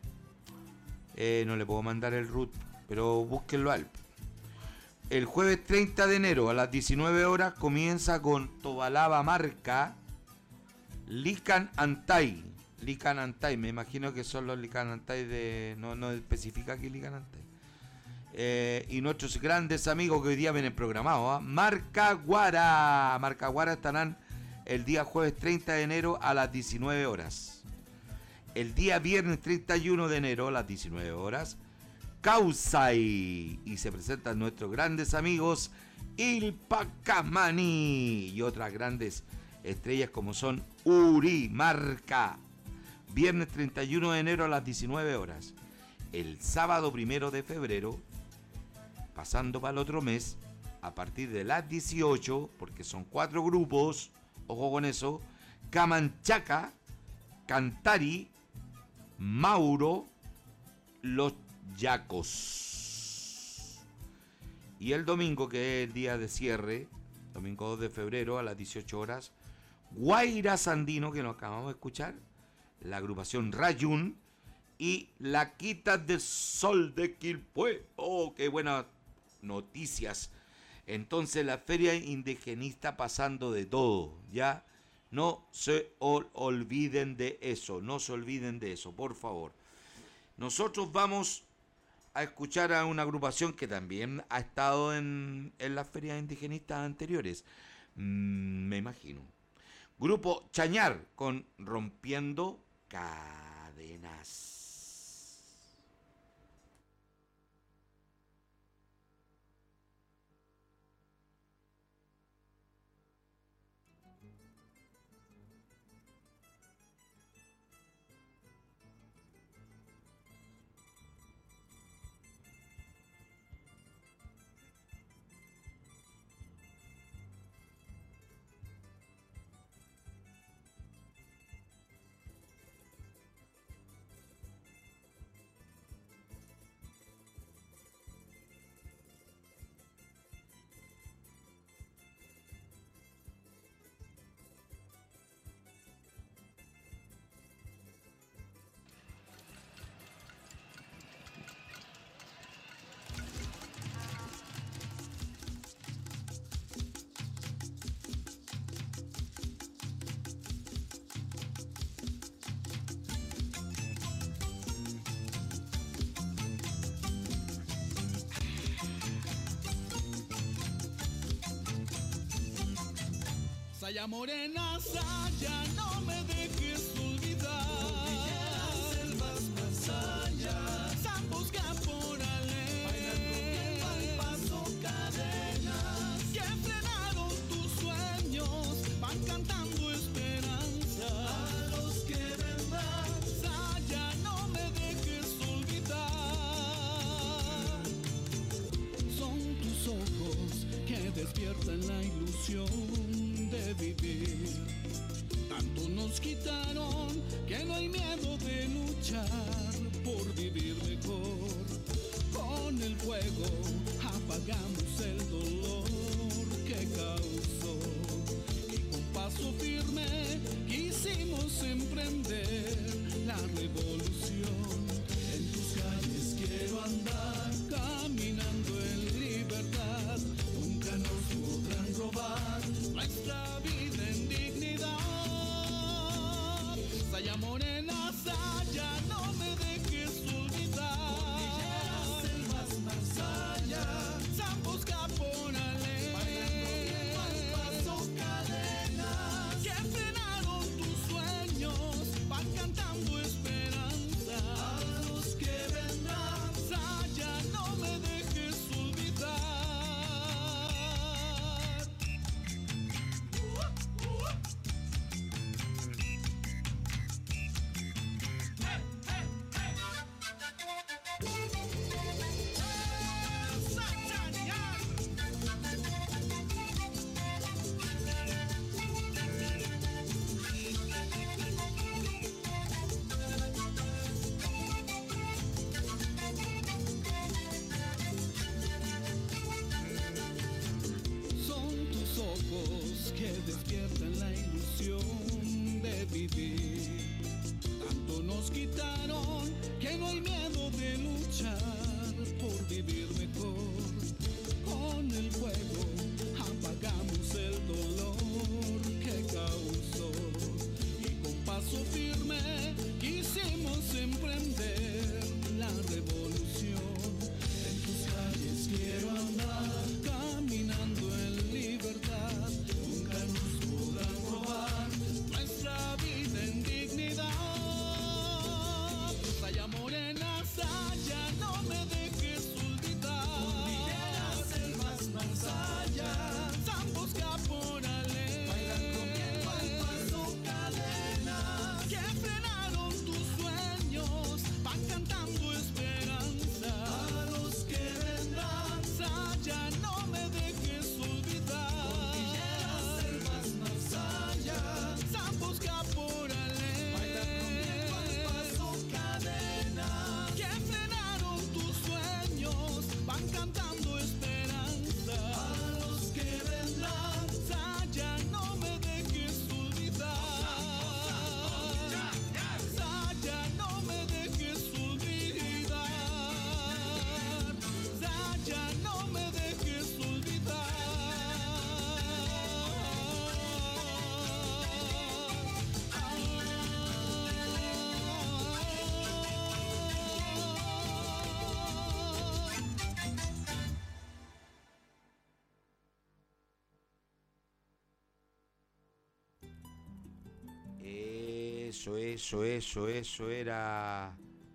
No le puedo mandar el root, pero búsquenlo al. El jueves 30 de enero a las 19 horas comienza con Tobalaba Marca, Lican Antay. Lican Antay, me imagino que son los Lican Antay de... No especifica aquí Lican Antay. Y nuestros grandes amigos que hoy día vienen programados, ¿eh? Marca Guara estarán el día jueves 30 de enero a las 19 horas. El día viernes 31 de enero a las 19 horas, Causay, y se presentan nuestros grandes amigos Ilpacamani y otras grandes estrellas como son Uri Marca. Viernes 31 de enero a las 19 horas. El sábado 1 de febrero, pasando para el otro mes, a partir de las 18, porque son 4 grupos, ojo con eso: Camanchaca, Cantari, Mauro, Los Yacos. Y el domingo, que es el día de cierre, domingo 2 de febrero a las 18 horas, Guaira Sandino, que nos acabamos de escuchar, la agrupación Rayún y La Quita del Sol de Quilpué. ¡Oh, qué buenas noticias! Entonces, la feria indigenista pasando de todo, ¿ya? No se olviden de eso, por favor. Nosotros vamos a escuchar a una agrupación que también ha estado en las ferias indigenistas anteriores, me imagino. Grupo Chañar con Rompiendo Cadenas. Saya morena, saya, no me dejes olvidar. Selvas más allá, zambos caporales, bailando al paso cadenas, que frenaron tus sueños, van cantando esperanza a los que vendrán. Saya, no me dejes olvidar. Son tus ojos que despiertan la ilusión de vivir, vivir mejor. Con el fuego apagamos el dolor que causó. Y con paso firme quisimos emprender la revolución. En tus calles quiero andar, caminando en libertad. Nunca nos podrán robar nuestra vida en dignidad. Saya Morena, Saya, no me dejes olvidar. Cordilleras, selvas, Masaya, Zambos, caporales, bailando al paso cadenas que frenaron tus sueños, van cantando esperanza a los que vendrán. Saya, no me dejes olvidar. Son tus ojos que despiertan la ilusión de vivir. Tanto nos quitaron que no hay miedo de luchar por vivir mejor. Con el fuego apagamos el dolor que causó. Y con paso firme quisimos emprender la revolución. En tus calles quiero andar, caminando en libertad. Nunca nos podrán robar nuestra vida en dignidad. Saya Morena, Saya, no me dejes olvidar. Cordilleras, selvas, Masaya, Zambos, caporales, bailando viento al paso cadenas que frenaron tus sueños, van cantando esperanza a los que vendrán. Saya, no me dejes olvidar. Cordilleras, selvas, Masaya, Zambos, caporales, bailando viento al paso cadenas que frenaron tus sueños, van cantando esperanza a los que vendrán. Saya, no me dejes olvidar. Saya, no me dejes olvidar. Saya, no me dejes olvidar. Eso era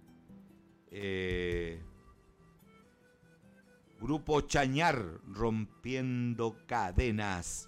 Grupo Chañar, rompiendo cadenas.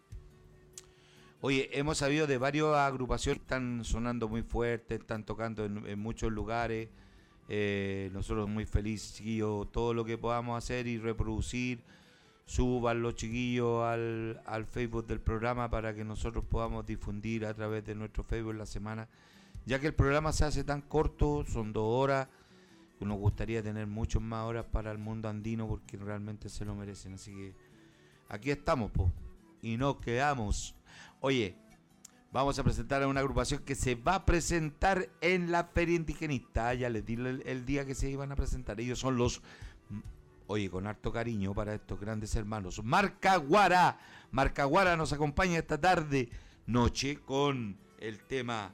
Oye, hemos sabido de varias agrupaciones que están sonando muy fuerte, están tocando en muchos lugares. Nosotros muy felices, chiquillos, todo lo que podamos hacer y reproducir, suban los chiquillos al Facebook del programa para que nosotros podamos difundir a través de nuestro Facebook en la semana, ya que el programa se hace tan corto, son 2 horas, nos gustaría tener muchas más horas para el mundo andino porque realmente se lo merecen, así que aquí estamos, po, y nos quedamos. Oye, vamos a presentar a una agrupación que se va a presentar en la Feria Indigenista. Ya les di el día que se iban a presentar. Ellos son los, oye, con harto cariño para estos grandes hermanos, Marcaguara. Marcaguara nos acompaña esta tarde, noche, con el tema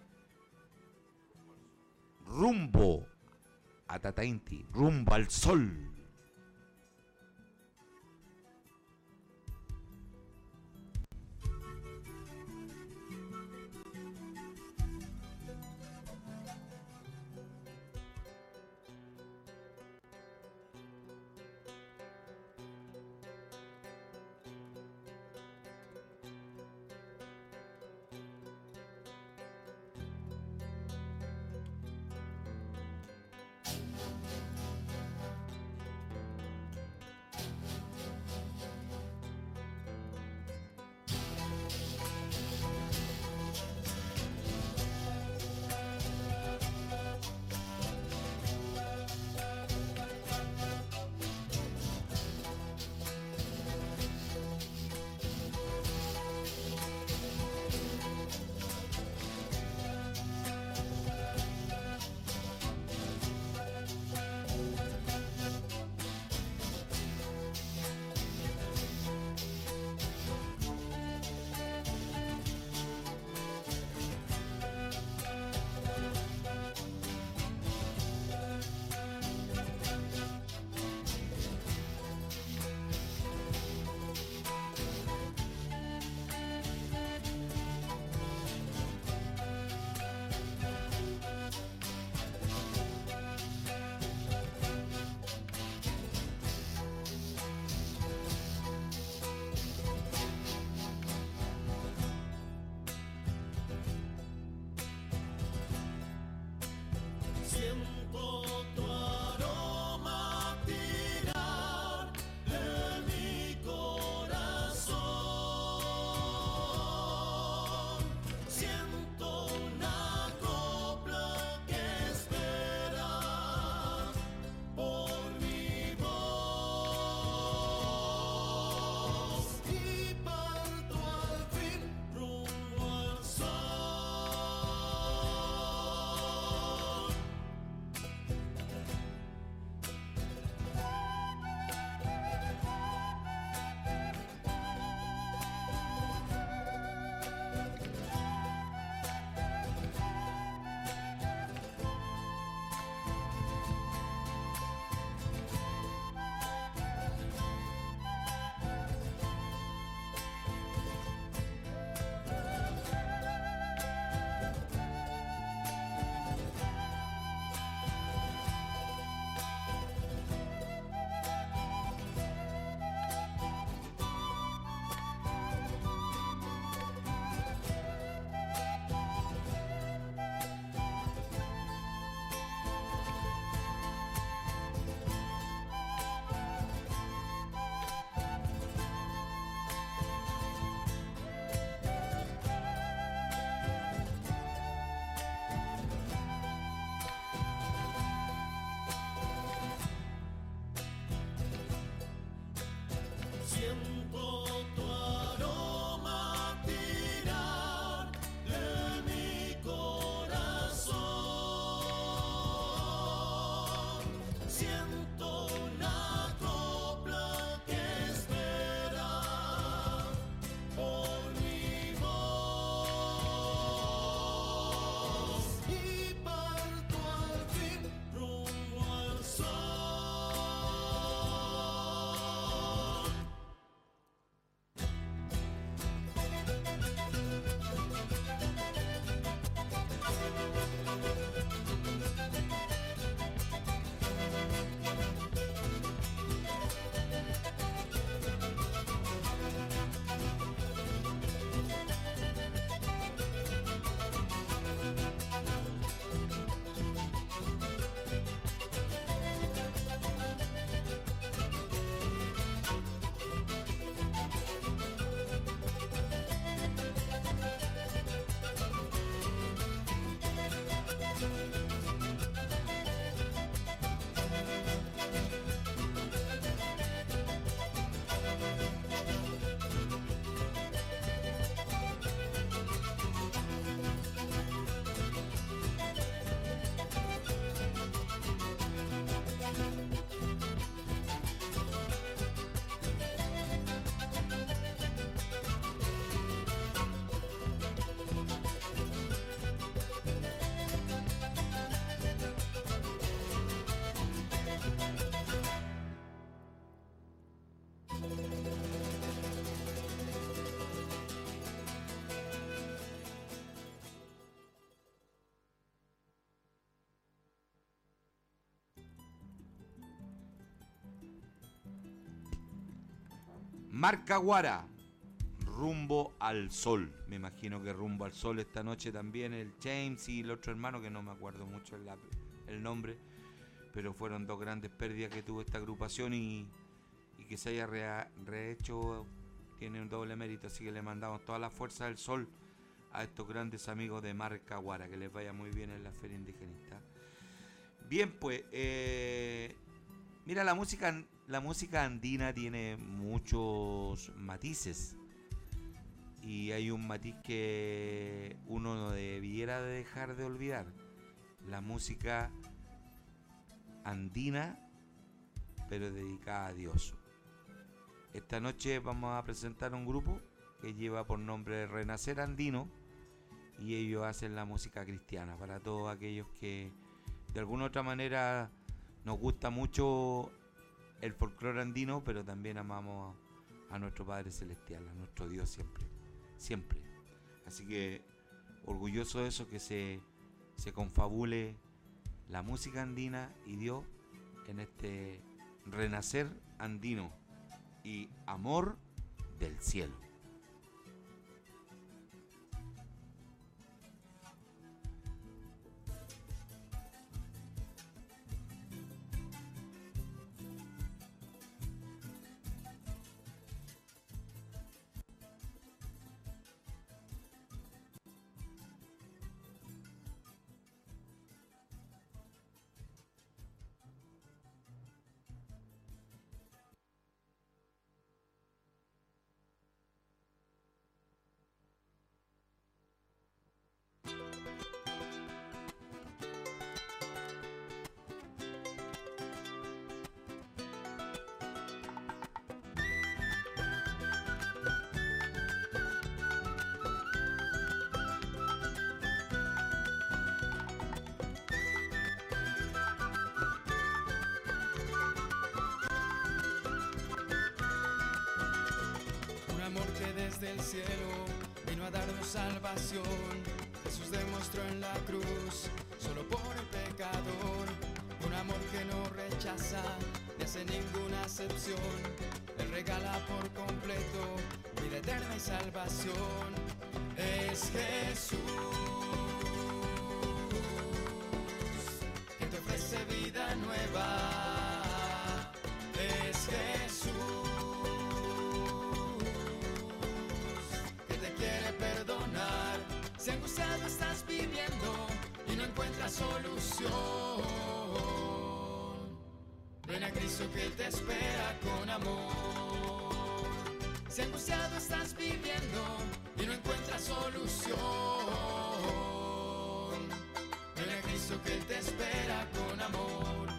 Rumbo a Tatainti, rumbo al sol. Marcaguara, rumbo al sol. Me imagino que rumbo al sol esta noche también el James y el otro hermano, que no me acuerdo mucho el nombre, pero fueron dos grandes pérdidas que tuvo esta agrupación y que se haya rehecho tiene un doble mérito, así que le mandamos toda la fuerza del sol a estos grandes amigos de Marcaguara, que les vaya muy bien en la feria indigenista. Bien, pues, mira, la música andina tiene muchos matices y hay un matiz que uno no debiera dejar de olvidar. La música andina, pero dedicada a Dios. Esta noche vamos a presentar un grupo que lleva por nombre Renacer Andino y ellos hacen la música cristiana para todos aquellos que de alguna u otra manera nos gusta mucho el folclore andino, pero también amamos a nuestro Padre Celestial, a nuestro Dios siempre, siempre. Así que orgulloso de eso, que se confabule la música andina y Dios en este Renacer Andino y Amor del Cielo. Desde el cielo vino a darnos salvación. Jesús demostró en la cruz, solo por el pecador, un amor que no rechaza, ni hace ninguna excepción. Él regala por completo vida eterna y salvación. Es Jesús que te ofrece vida nueva. Es Jesús si angustiado estás viviendo y no encuentras solución, ven a Cristo que Él te espera con amor. Si angustiado estás viviendo y no encuentras solución, ven a Cristo que Él te espera con amor.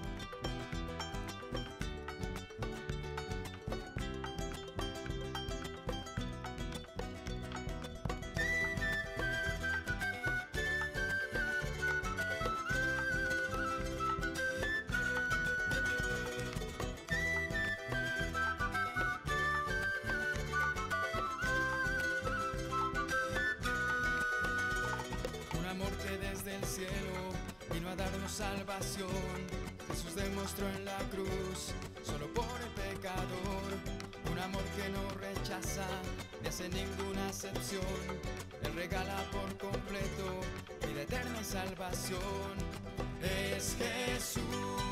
Salvación, Jesús demostró en la cruz, solo por el pecador, un amor que no rechaza, ni hace ninguna excepción. Él regala por completo vida eterna y salvación. Es Jesús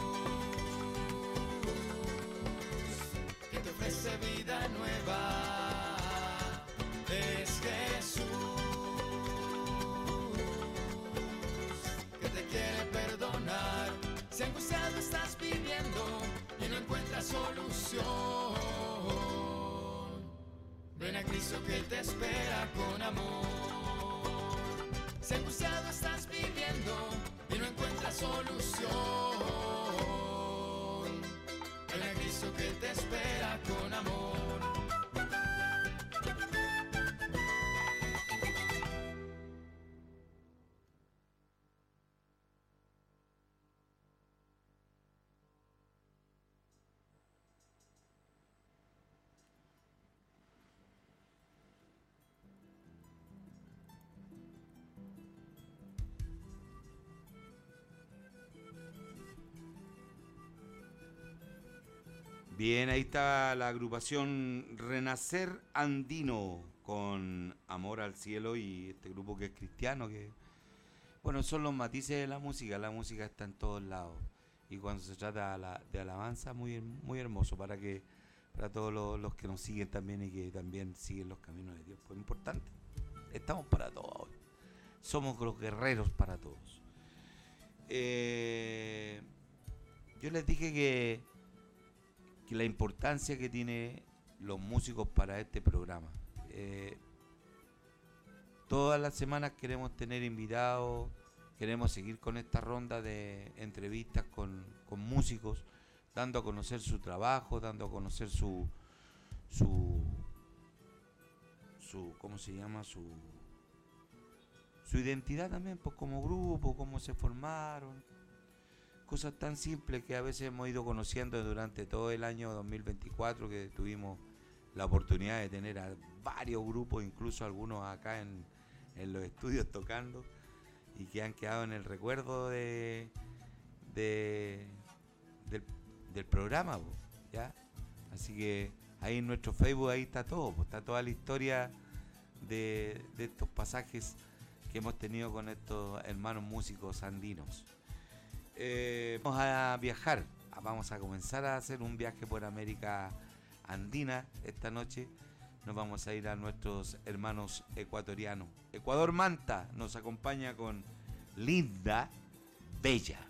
que te ofrece vida nueva. Es Jesús que te quiere perdonar. Si angustiado estás viviendo y no encuentras solución, ven a Cristo que Él te espera con amor. Si angustiado estás viviendo y no encuentras solución, ven a Cristo que Él te espera con amor. Bien, ahí está la agrupación Renacer Andino con Amor al Cielo y este grupo que es cristiano, que bueno, son los matices de la música está en todos lados y cuando se trata de alabanza, muy hermoso para todos los que nos siguen también y que también siguen los caminos de Dios, pues importante, estamos para todos, somos los guerreros para todos. Yo les dije que la importancia que tiene los músicos para este programa. Todas las semanas queremos tener invitados, queremos seguir con esta ronda de entrevistas con músicos, dando a conocer su trabajo, dando a conocer su ¿cómo se llama? Su identidad también, pues como grupo, cómo se formaron. Cosas tan simples que a veces hemos ido conociendo durante todo el año 2024, que tuvimos la oportunidad de tener a varios grupos, incluso algunos acá en los estudios tocando, y que han quedado en el recuerdo del programa, ¿ya? Así que ahí en nuestro Facebook ahí está todo, está toda la historia de estos pasajes que hemos tenido con estos hermanos músicos andinos. Vamos a viajar, vamos a comenzar a hacer un viaje por América Andina. Esta noche nos vamos a ir a nuestros hermanos ecuatorianos. Ecuador Manta nos acompaña con Linda Bella.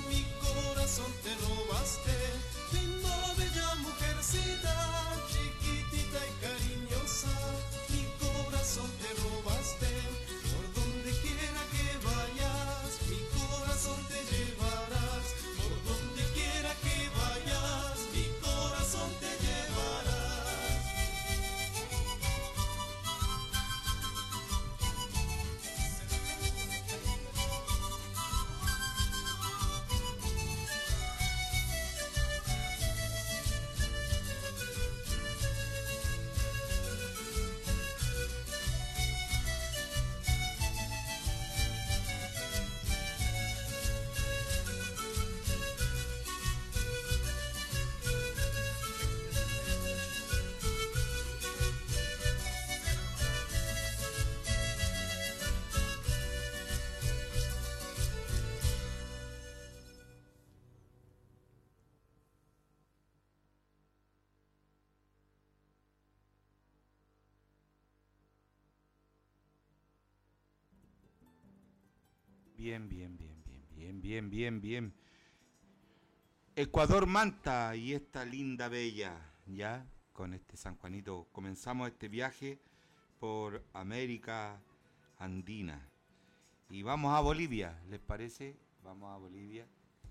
mi corazón te robaste. Linda, bella mujercita, chiquitita y cariñosa, mi corazón te robaste. Por donde quiera que vayas, mi corazón te llevarás. Por donde quiera que vayas, mi corazón te llevarás. Bien, bien, bien, bien, bien, bien, bien, bien. Ecuador Manta y esta linda bella, ya, con este San Juanito, comenzamos este viaje por América Andina. Y vamos a Bolivia, ¿les parece? Vamos a Bolivia.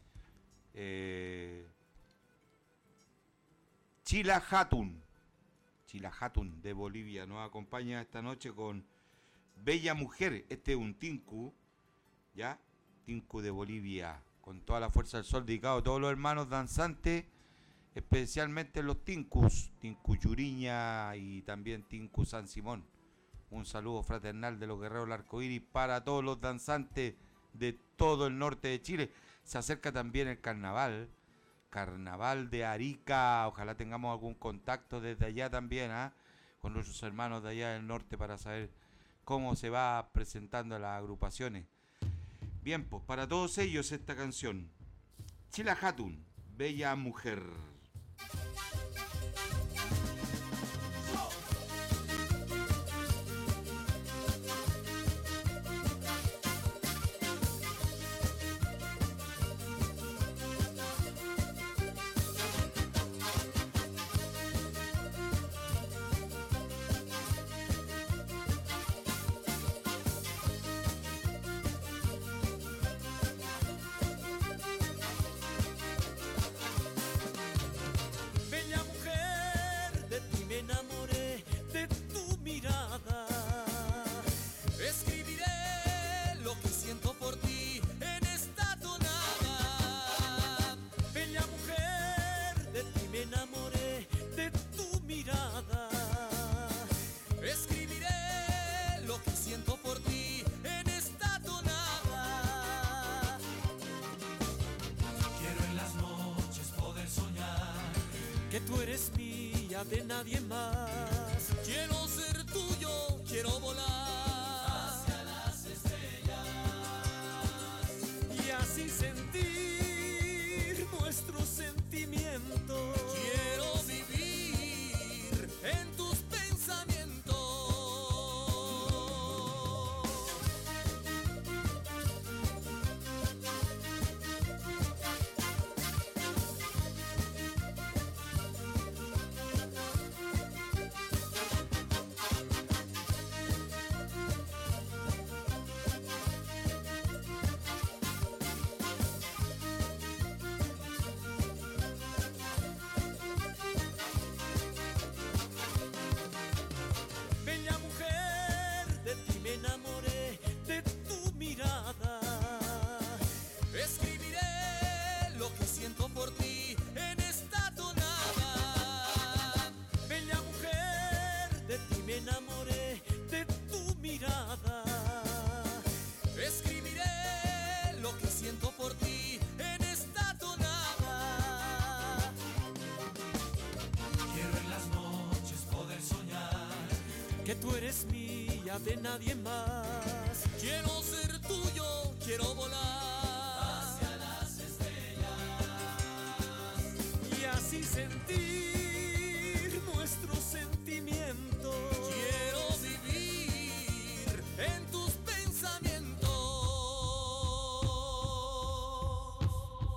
Chila Hatun de Bolivia nos acompaña esta noche con Bella Mujer. Este es un tinku, ¿ya? Tinku de Bolivia, con toda la fuerza del sol, dedicado a todos los hermanos danzantes, especialmente los tinkus, Tinku Yuriña y también Tinku San Simón. Un saludo fraternal de los guerreros del arcoíris para todos los danzantes de todo el norte de Chile. Se acerca también el Carnaval de Arica. Ojalá tengamos algún contacto desde allá también, con nuestros hermanos de allá del norte para saber cómo se va presentando las agrupaciones. Bien, pues para todos ellos esta canción. Chila Hatun, Bella Mujer. Tú eres mía, de nadie más. Quiero ser tuyo, quiero volar hacia las estrellas y así sentir nuestros sentimientos. Quiero vivir en tus pensamientos. Tú eres mía, de nadie más. Quiero ser tuyo, quiero volar hacia las estrellas y así sentir nuestros sentimientos. Quiero vivir en tus pensamientos.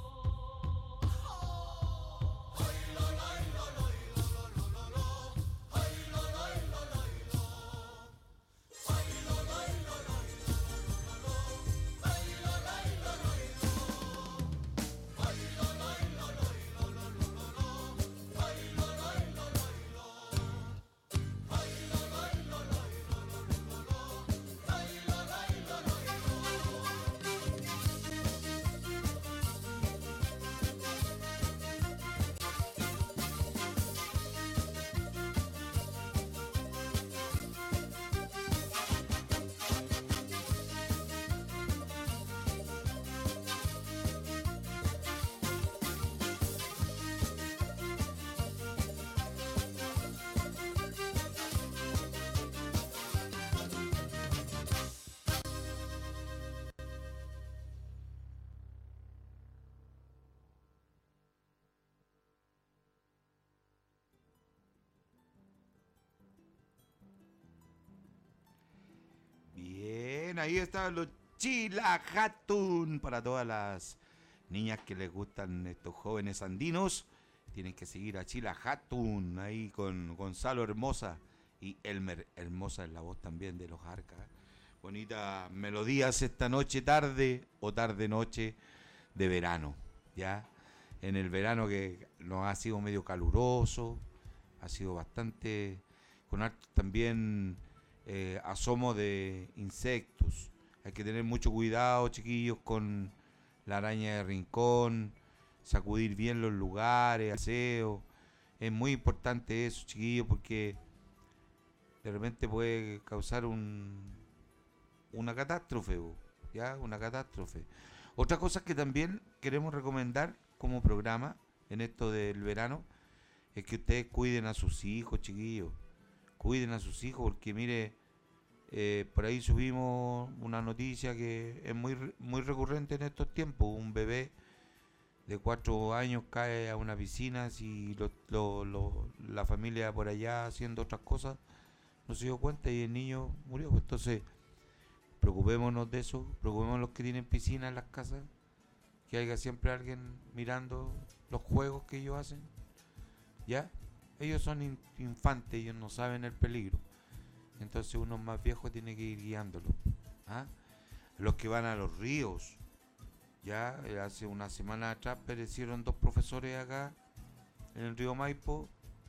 ahí están los Chilajatun para todas las niñas que les gustan estos jóvenes andinos. Tienen que seguir a Chilajatun ahí con Gonzalo Hermosa y Elmer Hermosa en la voz también de los Arcas. Bonitas melodías esta noche tarde o tarde noche de verano, ¿ya? En el verano que nos ha sido medio caluroso, ha sido bastante, con harto también asomo de insectos. Hay que tener mucho cuidado, chiquillos, con la araña de rincón, sacudir bien los lugares, aseo. Es muy importante eso, chiquillos, porque de repente puede causar una catástrofe, ¿ya? Una catástrofe. Otra cosa que también queremos recomendar como programa en esto del verano es que ustedes cuiden a sus hijos, chiquillos. Cuiden a sus hijos porque mire, por ahí subimos una noticia que es muy recurrente en estos tiempos. Un bebé de 4 años cae a una piscina si la familia por allá haciendo otras cosas no se dio cuenta y el niño murió. Entonces, preocupémonos de eso, preocupémonos los que tienen piscina en las casas, que haya siempre alguien mirando los juegos que ellos hacen, ¿ya? Ellos son infantes, ellos no saben el peligro, entonces uno más viejo tiene que ir guiándolos, ¿ah? Los que van a los ríos, ya hace una semana atrás perecieron 2 profesores acá en el río Maipo.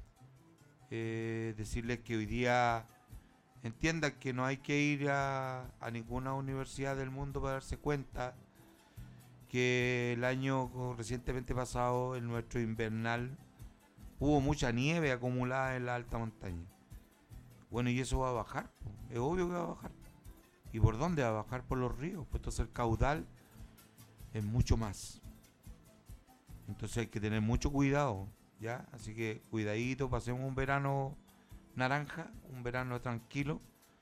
Decirles que hoy día entiendan que no hay que ir a ninguna universidad del mundo para darse cuenta que el año recientemente pasado, en nuestro invernal, hubo mucha nieve acumulada en la alta montaña. Bueno, y eso va a bajar, es obvio que va a bajar. ¿Y por dónde va a bajar? Por los ríos, pues entonces el caudal es mucho más. Entonces hay que tener mucho cuidado, ¿ya? Así que cuidadito, pasemos un verano naranja, un verano tranquilo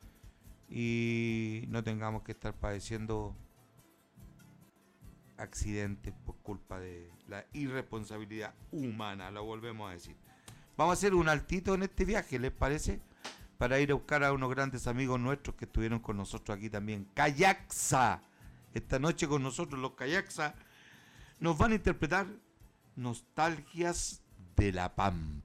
y no tengamos que estar padeciendo accidentes por culpa de la irresponsabilidad humana, lo volvemos a decir. Vamos a hacer un altito en este viaje, ¿les parece? Para ir a buscar a unos grandes amigos nuestros que estuvieron con nosotros aquí también. Cayaxa, esta noche con nosotros los Cayaxa nos van a interpretar Nostalgias de la Pampa.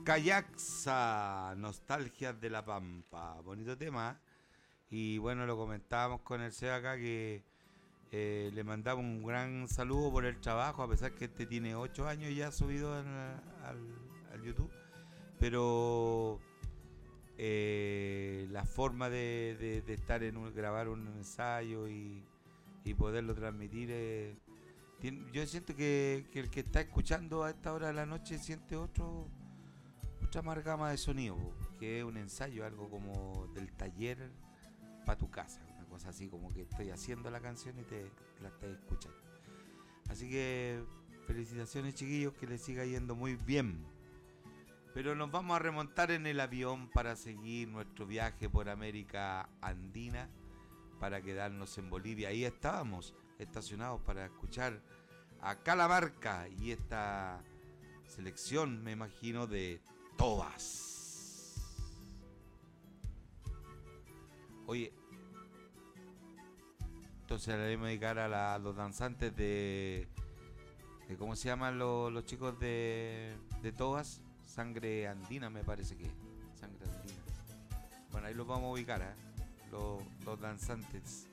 Callaxa, Nostalgias de la Pampa. Bonito tema. Y bueno, lo comentábamos con el Seba acá que le mandamos un gran saludo por el trabajo, a pesar que este tiene 8 años ya subido al YouTube. Pero la forma de estar grabar un ensayo y poderlo transmitir, yo siento que el que está escuchando a esta hora de la noche siente otra amalgama de sonido, que es un ensayo, algo como del taller para tu casa, una cosa así como que estoy haciendo la canción y te la estás escuchando. Así que felicitaciones, chiquillos, que les siga yendo muy bien. Pero nos vamos a remontar en el avión para seguir nuestro viaje por América Andina, para quedarnos en Bolivia. Ahí estábamos estacionados para escuchar a Calamarca y esta selección, me imagino, de Tobas. Oye, entonces le debemos dedicar a los danzantes de ¿cómo se llaman los chicos de Tobas? Sangre Andina, me parece que Sangre Andina. Bueno, ahí los vamos a ubicar, los danzantes.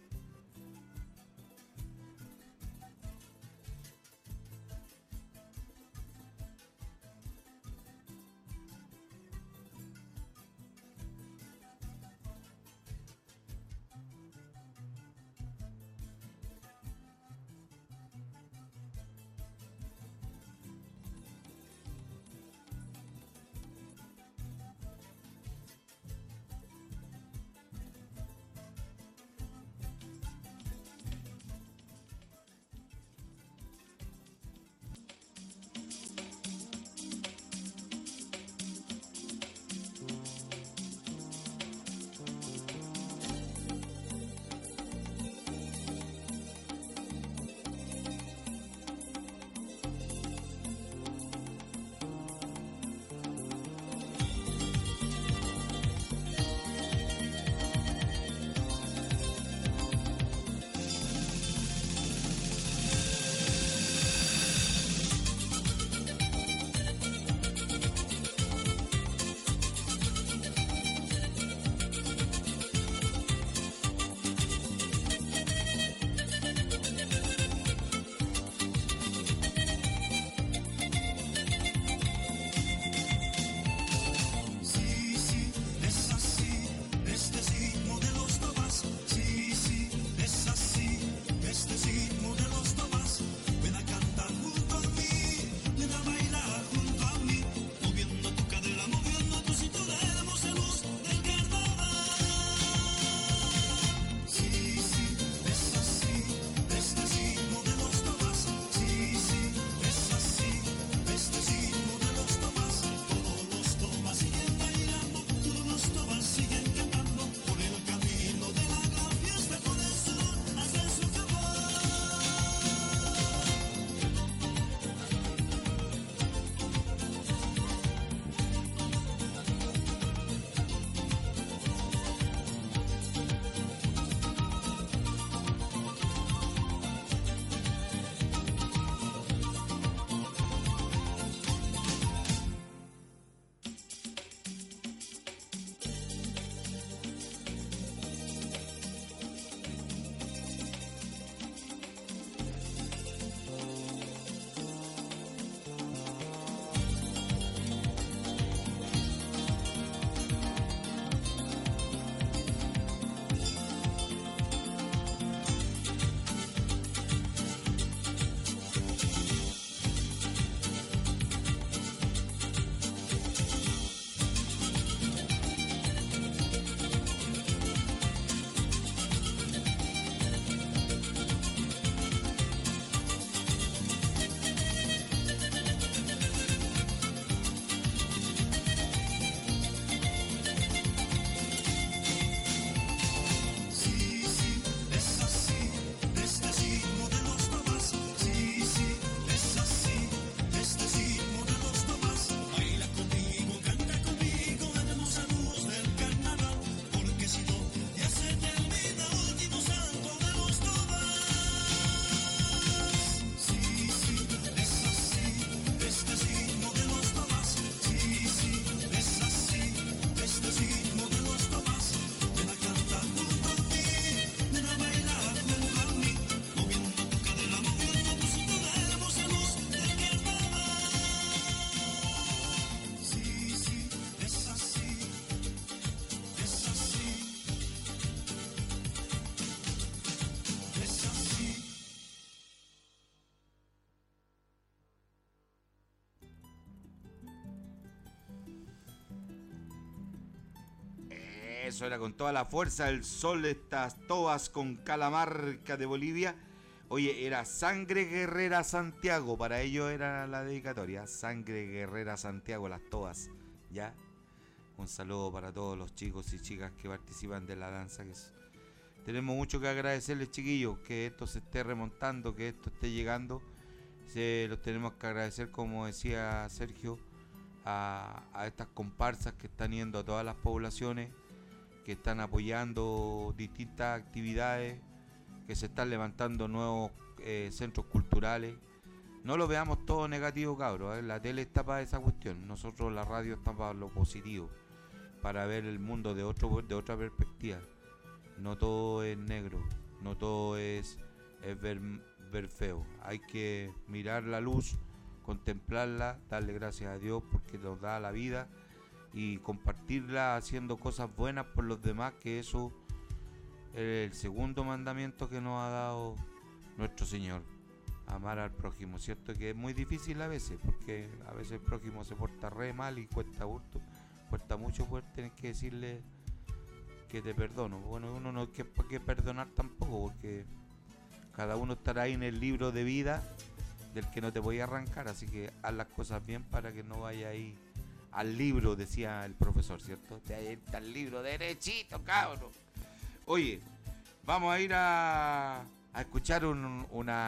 Eso era con toda la fuerza del sol, estas toas con Calamarca de Bolivia. Oye, era Sangre Guerrera Santiago, para ello era la dedicatoria. Sangre Guerrera Santiago, las toas, ¿ya? Un saludo para todos los chicos y chicas que participan de la danza. Tenemos mucho que agradecerles, chiquillos, que esto se esté remontando, que esto esté llegando. Los tenemos que agradecer, como decía Sergio, a estas comparsas que están yendo a todas las poblaciones, que están apoyando distintas actividades, que se están levantando nuevos centros culturales. No lo veamos todo negativo, cabros, la tele está para esa cuestión, nosotros la radio está para lo positivo, para ver el mundo de otra perspectiva. No todo es negro, no todo es ver feo, hay que mirar la luz, contemplarla, darle gracias a Dios porque nos da la vida y compartirla haciendo cosas buenas por los demás, que eso es el segundo mandamiento que nos ha dado nuestro Señor, amar al prójimo, ¿cierto? Que es muy difícil a veces, porque a veces el prójimo se porta re mal y cuesta mucho poder tener que decirle que te perdono. Bueno, uno no es que perdonar tampoco, porque cada uno estará ahí en el libro de vida del que no te voy a arrancar, así que haz las cosas bien para que no vaya ahí al libro, decía el profesor, ¿cierto? Ahí está el libro derechito, cabrón. Oye, vamos a ir a escuchar un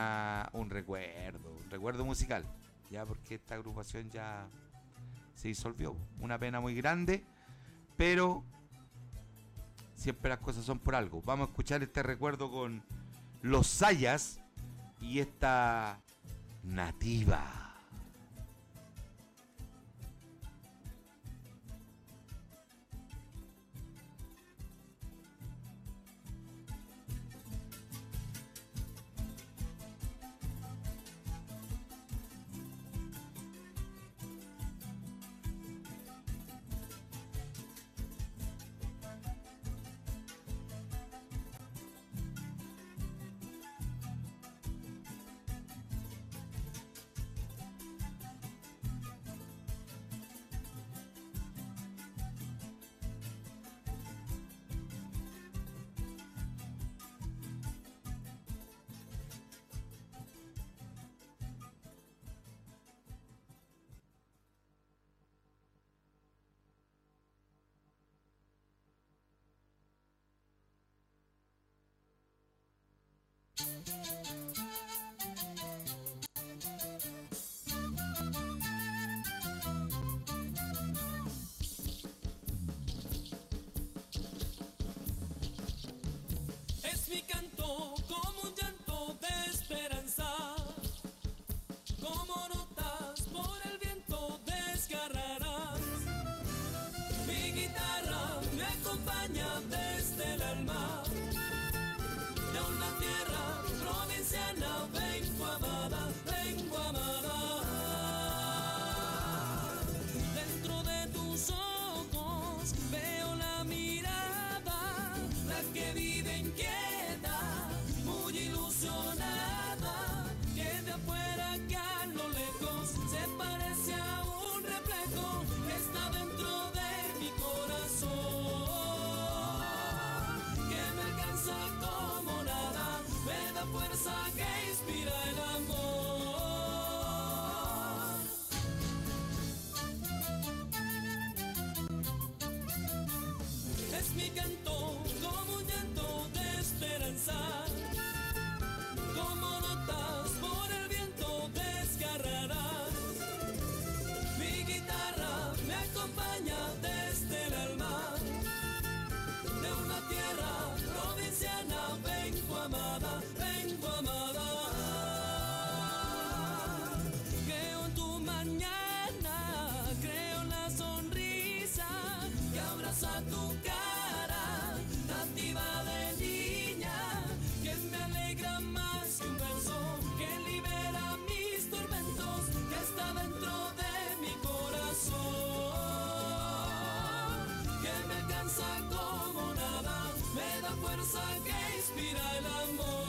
recuerdo musical, ya, porque esta agrupación ya se disolvió. Una pena muy grande, pero siempre las cosas son por algo. Vamos a escuchar este recuerdo con Los Sayas y esta Nativa. Es mi canto como un llanto de esperanza, como notas por el viento desgarrarás. Mi guitarra me acompaña desde el alma, de una tierra provinciana vengo amada, vengo amada. Dentro de tus ojos veo la mirada, la que vive inquieta, muy ilusionada, que de afuera que a lo lejos se parece a un reflejo que está dentro de mi corazón, que me alcanza como nada, me da fuerza que inspira el amor. Es mi canto como un llanto de esperanza, como notas por el viento desgarrarás. Mi guitarra me acompaña desde el alma, de una tierra provinciana vengo amada, vengo amada. Creo en tu mañana, creo en la sonrisa que abraza tu cara, nativa de niña, que me alegra más que un verso, que libera mis tormentos, que está dentro de mi corazón, que me alcanza como nada, me da fuerza que inspira el amor.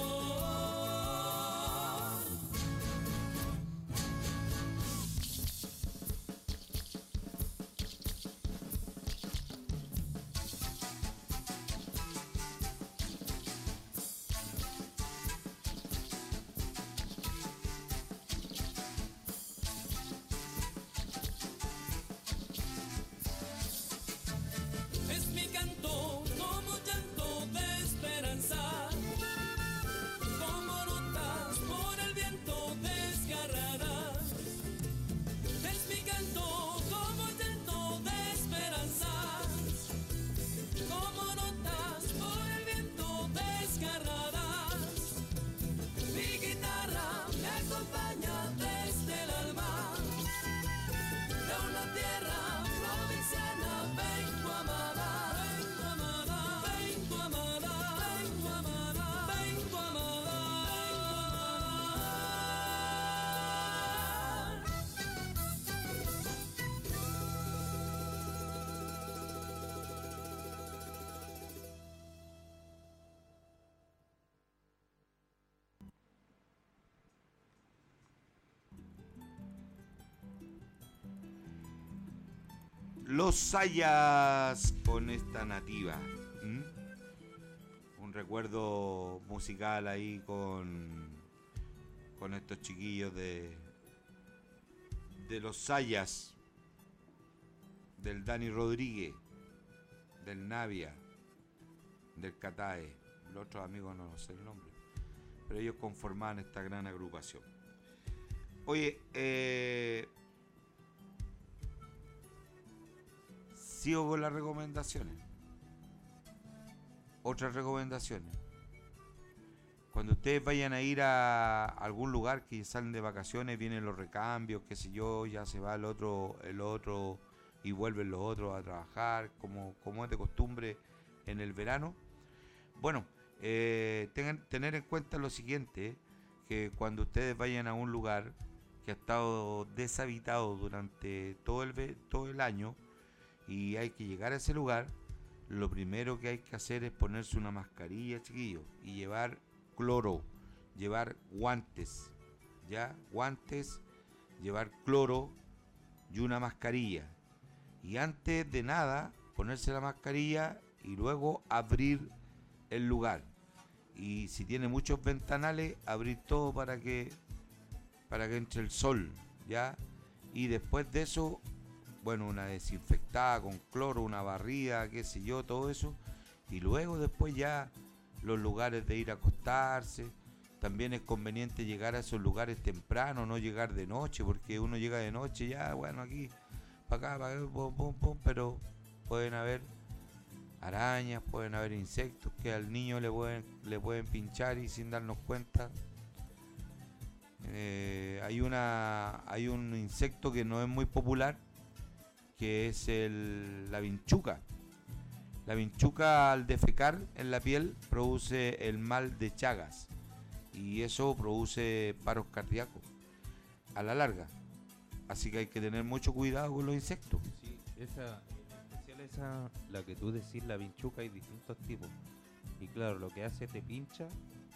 Los Sayas con esta nativa. Un recuerdo musical ahí con estos chiquillos de los Sayas, del Dani Rodríguez, del Navia, del Catae. Los otros amigos no sé el nombre, pero ellos conformaban esta gran agrupación. Oye, sigo con las recomendaciones. Otras recomendaciones. Cuando ustedes vayan a ir a algún lugar que salen de vacaciones, vienen los recambios, qué sé yo, ya se va el otro y vuelven los otros a trabajar, como es de costumbre en el verano. Bueno, tener en cuenta lo siguiente, que cuando ustedes vayan a un lugar que ha estado deshabitado durante todo el año y hay que llegar a ese lugar, lo primero que hay que hacer es ponerse una mascarilla, chiquillos, y llevar cloro, llevar guantes, llevar cloro y una mascarilla. Y antes de nada, ponerse la mascarilla y luego abrir el lugar. Y si tiene muchos ventanales, abrir todo para que entre el sol, ¿ya? Y después de eso, bueno, una desinfectada con cloro, una barrida, qué sé yo, todo eso. Y luego después ya los lugares de ir a acostarse. También es conveniente llegar a esos lugares temprano, no llegar de noche, porque uno llega de noche, ya, bueno, aquí, para acá, pum, pum, pum, pero pueden haber arañas, pueden haber insectos que al niño le pueden pinchar y sin darnos cuenta. Hay un insecto que no es muy popular, que es la vinchuca. La vinchuca, al defecar en la piel, produce el mal de Chagas y eso produce paros cardíacos a la larga. Así que hay que tener mucho cuidado con los insectos. Sí, en especial la que tú decís, la vinchuca, hay distintos tipos. Y claro, lo que hace, te pincha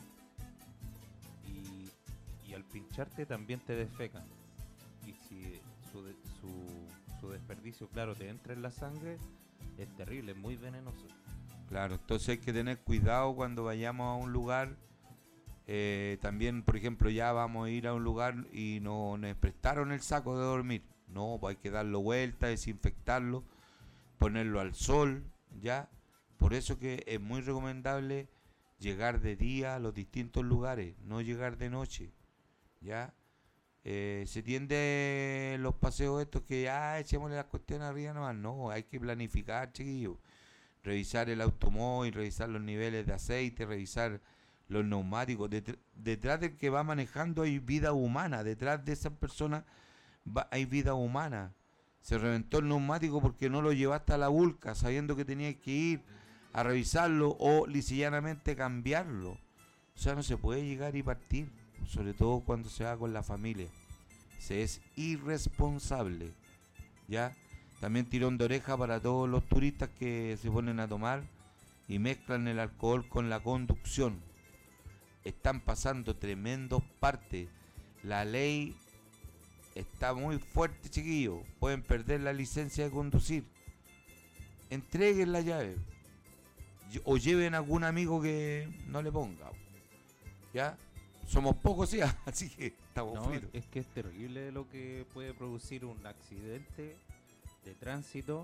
y al pincharte también te defecan. Y si su desperdicio, claro, te entra en la sangre, es terrible, es muy venenoso. Claro, entonces hay que tener cuidado cuando vayamos a un lugar. También, por ejemplo, ya vamos a ir a un lugar y no nos prestaron el saco de dormir. No, pues hay que darlo vuelta, desinfectarlo, ponerlo al sol, ¿ya? Por eso que es muy recomendable llegar de día a los distintos lugares, no llegar de noche, ¿ya? Se tiende los paseos estos que echémosle las cuestiones arriba nomás. No, hay que planificar, chiquillos. Revisar el automóvil, revisar los niveles de aceite, revisar los neumáticos. Detrás del que va manejando hay vida humana. Detrás de esa persona hay vida humana. Se reventó el neumático porque no lo llevaste a la vulca sabiendo que tenías que ir a revisarlo o lisillanamente cambiarlo. O sea, no se puede llegar y partir, sobre todo cuando se va con la familia. Se es irresponsable, ¿ya? También tirón de oreja para todos los turistas que se ponen a tomar y mezclan el alcohol con la conducción. Están pasando tremendos partes. La ley está muy fuerte, chiquillos. Pueden perder la licencia de conducir. Entreguen la llave. O lleven a algún amigo que no le ponga. ¿Ya? Somos pocos ya, así que estamos fritos. Es que es terrible lo que puede producir un accidente de tránsito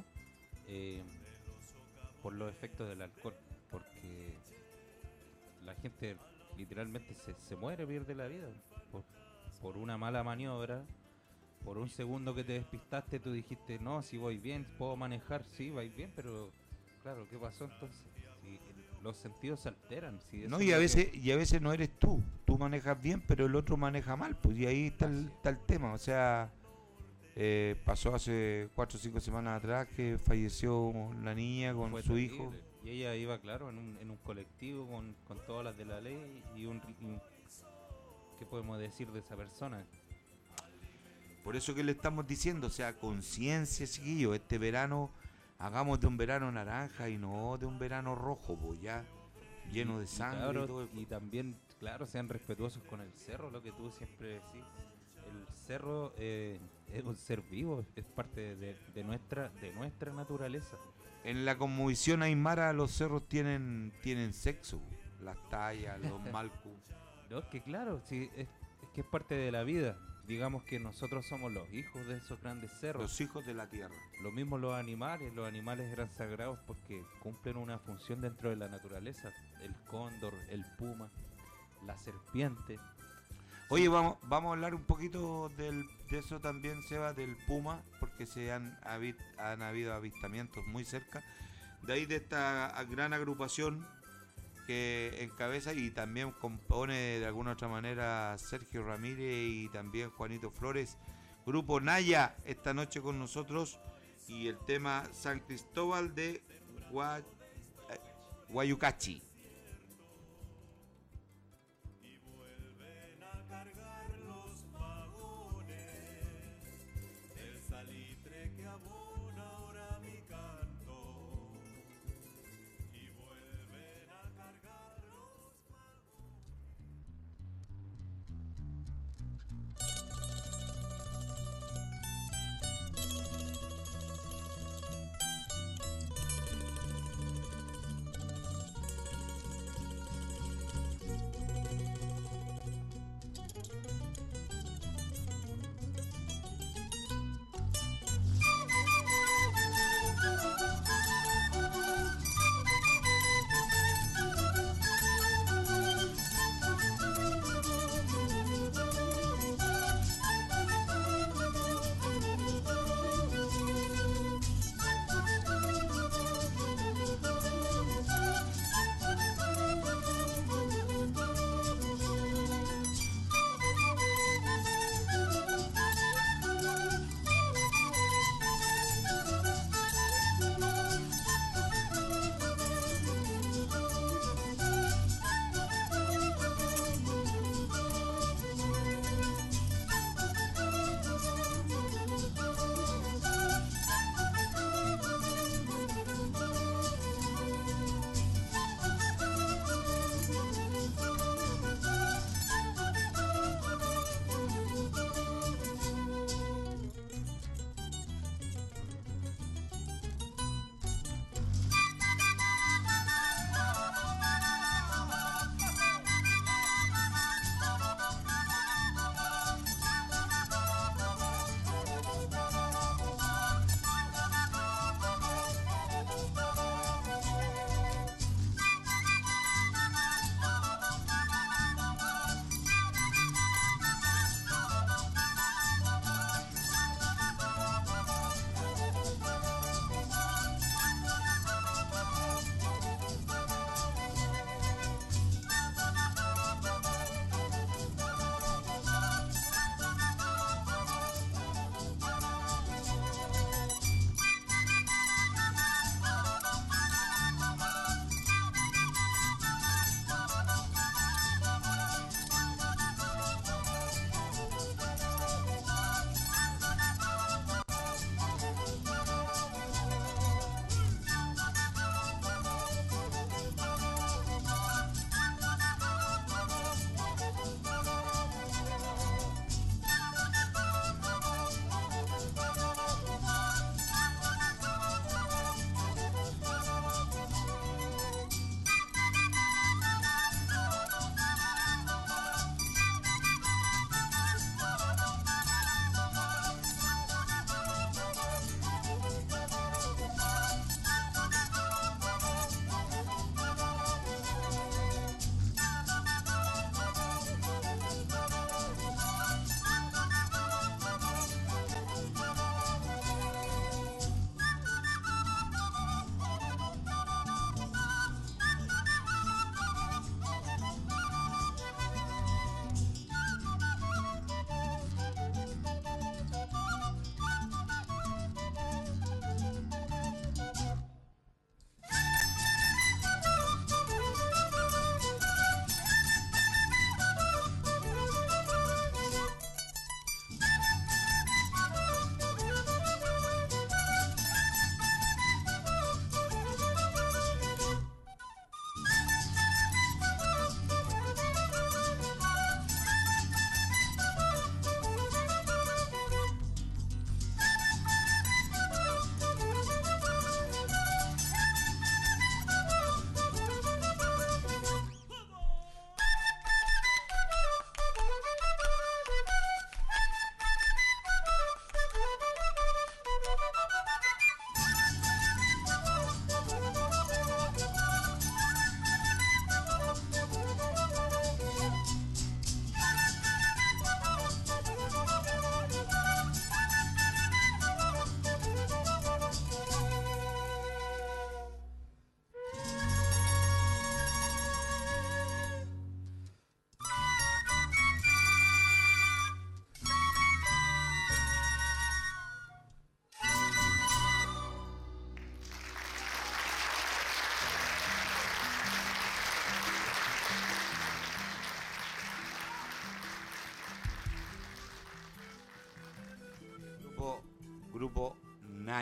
por los efectos del alcohol. Porque la gente literalmente se muere, pierde la vida por una mala maniobra. Por un segundo que te despistaste, tú dijiste, no, si voy bien, puedo manejar, sí, vais bien, pero claro, ¿qué pasó entonces? Si los sentidos se alteran. Si no, y a veces no eres tú manejas bien, pero el otro maneja mal, pues, y ahí está el tema. O sea, pasó hace 4 o 5 semanas atrás que falleció la niña con su terrible. hijo. Y ella iba, claro, en un colectivo con todas las de la ley y ¿qué podemos decir de esa persona? Por eso que le estamos diciendo, o sea, conciencia, chiquillos, este verano hagamos de un verano naranja y no de un verano rojo, pues ya lleno de sangre. Y también, claro, sean respetuosos con el cerro, lo que tú siempre decís. El cerro es un ser vivo, es parte de nuestra naturaleza. En la cosmovisión aymara los cerros tienen sexo, las tallas, los malcus. No, es que claro, sí, es que es parte de la vida. Digamos que nosotros somos los hijos de esos grandes cerros. Los hijos de la tierra. Lo mismo los animales eran sagrados porque cumplen una función dentro de la naturaleza. El cóndor, el puma, la serpiente. Oye, vamos a hablar un poquito de eso también, Seba, del puma, porque han habido avistamientos muy cerca. De ahí de esta gran agrupación que encabeza y también compone de alguna otra manera Sergio Ramírez y también Juanito Flores. Grupo Naya, esta noche con nosotros, y el tema San Cristóbal de Guayucachi.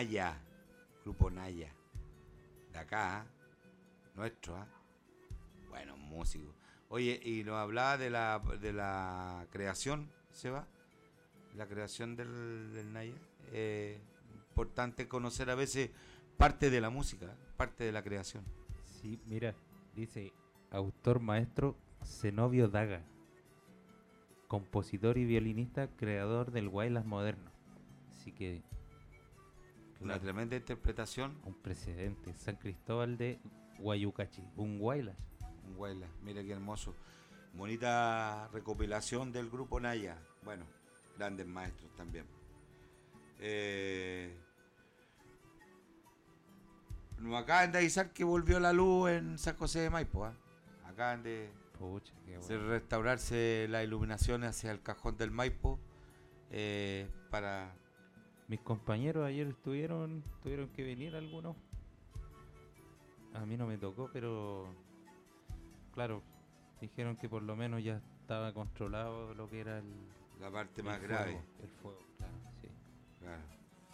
Naya, grupo Naya, de acá, nuestro, bueno, músico. Oye, y nos hablaba de la creación, Seba, la creación del Naya. Importante conocer a veces parte de la música, parte de la creación. Sí, mira, dice autor maestro Zenobio Daga, compositor y violinista, creador del guaylas moderno. Así que Una claro, tremenda interpretación. un precedente. San Cristóbal de Guayucachi, un guaylas. Un guayla, mira qué hermoso. Bonita recopilación del grupo Naya. Bueno, grandes maestros también. Nos acaban de avisar que volvió la luz en San José de Maipo. Acaban de Pucha, qué bueno. restaurarse la iluminación hacia el cajón del Maipo. Para Mis compañeros ayer tuvieron que venir algunos. A mí no me tocó, pero claro, dijeron que por lo menos ya estaba controlado lo que era la parte el más fuego, grave. el fuego, claro, sí. Claro.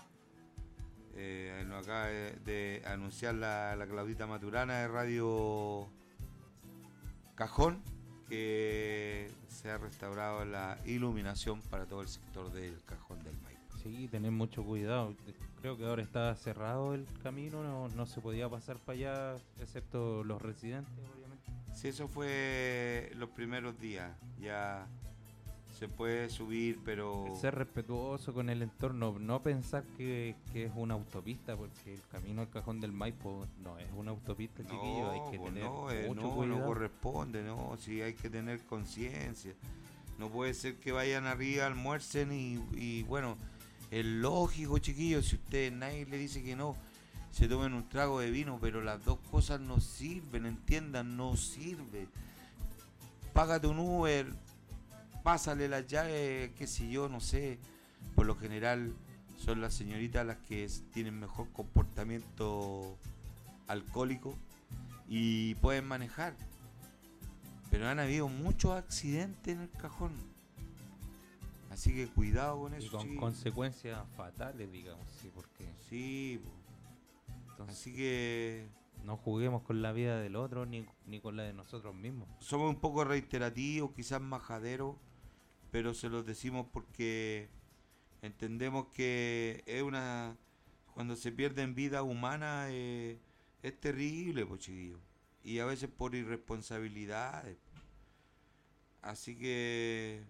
Nos acaba de anunciar la Claudita Maturana de Radio Cajón que se ha restaurado la iluminación para todo el sector del Cajón del Maipo. Sí, tener mucho cuidado. Creo que ahora está cerrado el camino, no se podía pasar para allá, excepto los residentes, obviamente. Sí, eso fue los primeros días. Ya se puede subir, pero Ser respetuoso con el entorno, no pensar que es una autopista, porque el camino al Cajón del Maipo no es una autopista, chiquillo, hay que pues tener mucho no cuidado. corresponde, no, sí hay que tener conciencia. No puede ser que vayan arriba, almuercen y bueno, es lógico, chiquillos, si usted nadie le dice que no, se tomen un trago de vino, pero las dos cosas no sirven, entiendan, no sirve. Págate un Uber, pásale las llaves, qué sé yo, no sé. Por lo general son las señoritas las que tienen mejor comportamiento alcohólico y pueden manejar. Pero han habido muchos accidentes en el Cajón. Así que cuidado con eso. Y con chiquillos. consecuencias fatales, digamos, sí, porque Sí, po. entonces Así que no juguemos con la vida del otro ni con la de nosotros mismos. somos un poco reiterativos, quizás majaderos, pero se los decimos porque entendemos que es cuando se pierden vidas humanas es terrible, pues chiquillos. Y a veces por irresponsabilidades. Así que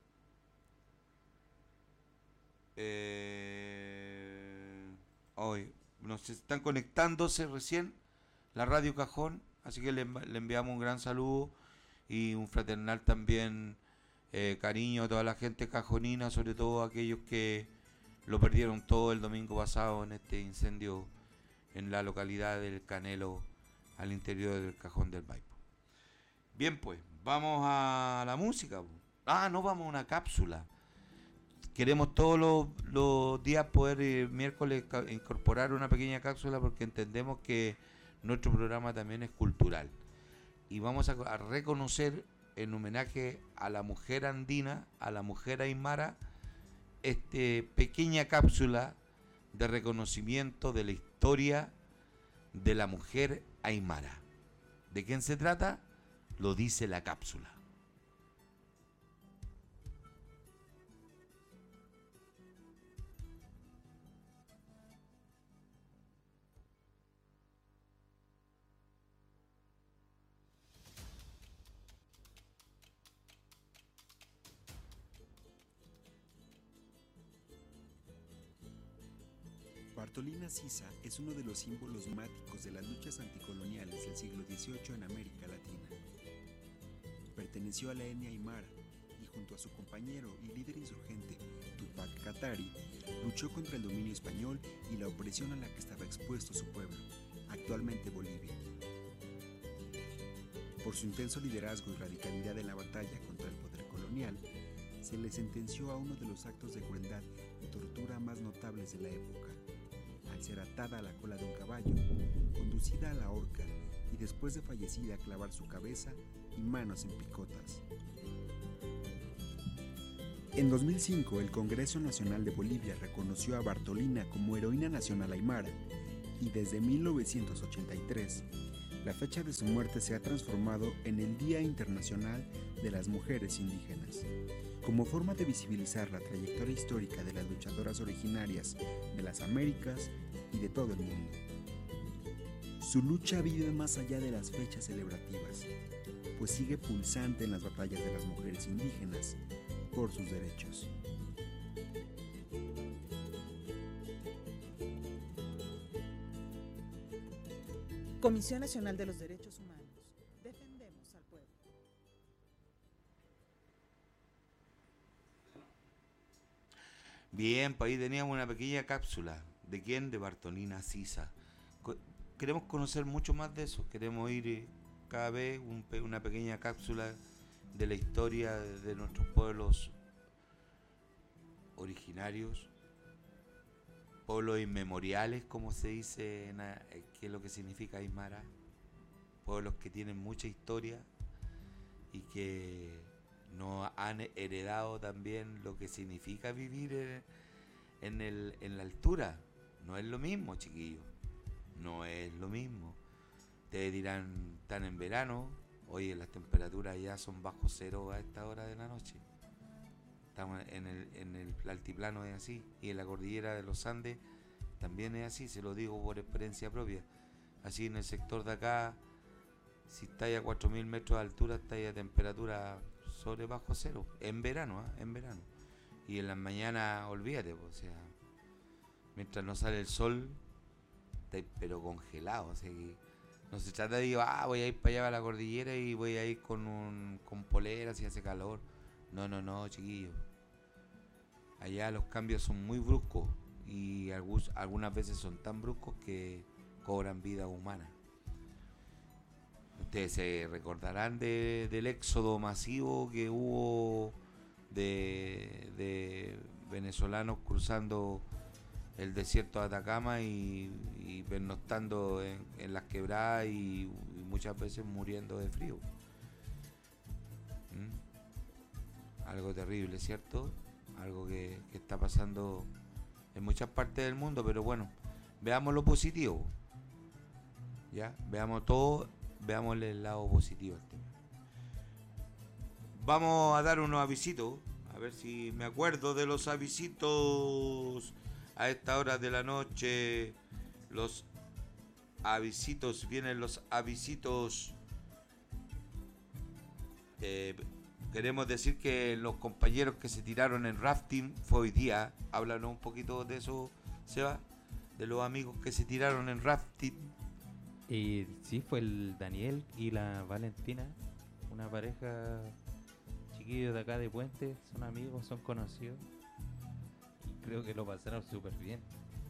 hoy nos están conectándose recién la Radio Cajón, así que le enviamos un gran saludo y un fraternal también cariño a toda la gente cajonina, sobre todo a aquellos que lo perdieron todo el domingo pasado en este incendio en la localidad del Canelo, al interior del Cajón del Maipo. Bien, pues, vamos a la música. No, vamos a una cápsula. Queremos todos los días poder, miércoles, incorporar una pequeña cápsula porque entendemos que nuestro programa también es cultural. Y vamos a reconocer, en homenaje a la mujer andina, a la mujer aymara, pequeña cápsula de reconocimiento de la historia de la mujer aymara. ¿De quién se trata? Lo dice la cápsula. Bartolina Sisa es uno de los símbolos máticos de las luchas anticoloniales del siglo XVIII en América Latina. Perteneció a la etnia aymara y junto a su compañero y líder insurgente Tupac Katari luchó contra el dominio español y la opresión a la que estaba expuesto su pueblo, actualmente Bolivia. Por su intenso liderazgo y radicalidad en la batalla contra el poder colonial, se le sentenció a uno de los actos de crueldad y tortura más notables de la época, al ser atada a la cola de un caballo, conducida a la horca y después de fallecida clavar su cabeza y manos en picotas. En 2005, el Congreso Nacional de Bolivia reconoció a Bartolina como heroína nacional aymara y desde 1983, la fecha de su muerte se ha transformado en el Día Internacional de las Mujeres Indígenas, como forma de visibilizar la trayectoria histórica de las luchadoras originarias de las Américas y de todo el mundo. Su lucha vive más allá de las fechas celebrativas, pues sigue pulsante en las batallas de las mujeres indígenas por sus derechos. Comisión Nacional de los Derechos Humanos. Defendemos al pueblo. Bien, pues ahí teníamos una pequeña cápsula. ¿De quién? De Bartolina Sisa. Queremos conocer mucho más de eso. Queremos ir cada vez una pequeña cápsula de la historia de nuestros pueblos originarios, pueblos inmemoriales, como se dice, que es lo que significa Aymara, pueblos que tienen mucha historia y que nos han heredado también lo que significa vivir en la altura. No es lo mismo, chiquillos, no es lo mismo. Ustedes dirán, están en verano. Oye, las temperaturas ya son bajo cero a esta hora de la noche. Estamos en el altiplano, es así, y en la cordillera de los Andes también es así, se lo digo por experiencia propia. Así en el sector de acá, si estáis a 4.000 metros de altura, estáis a temperatura sobre bajo cero, en verano, en verano. Y en las mañanas, olvídate, o sea, mientras no sale el sol, estáis pero congelados, o sea que no se trata de, voy a ir para allá a la cordillera y voy a ir con polera si hace calor. No, chiquillos. Allá los cambios son muy bruscos y algunas veces son tan bruscos que cobran vida humana. Ustedes se recordarán del éxodo masivo que hubo de venezolanos cruzando el desierto de Atacama y pernoctando en las quebradas y muchas veces muriendo de frío. Algo terrible, ¿cierto? Algo que está pasando en muchas partes del mundo, pero bueno, veamos lo positivo. ¿Ya? Veamos todo, veámosle el lado positivo al tema. Vamos a dar unos avisitos, a ver si me acuerdo de los avisitos. A esta hora de la noche, los avisitos, vienen los avisitos. Queremos decir que los compañeros que se tiraron en rafting fue hoy día. Háblanos un poquito de eso, Seba, de los amigos que se tiraron en rafting. Sí, fue el Daniel y la Valentina, una pareja chiquillos de acá de Puente, son amigos, son conocidos. Y creo que lo pasaron súper bien.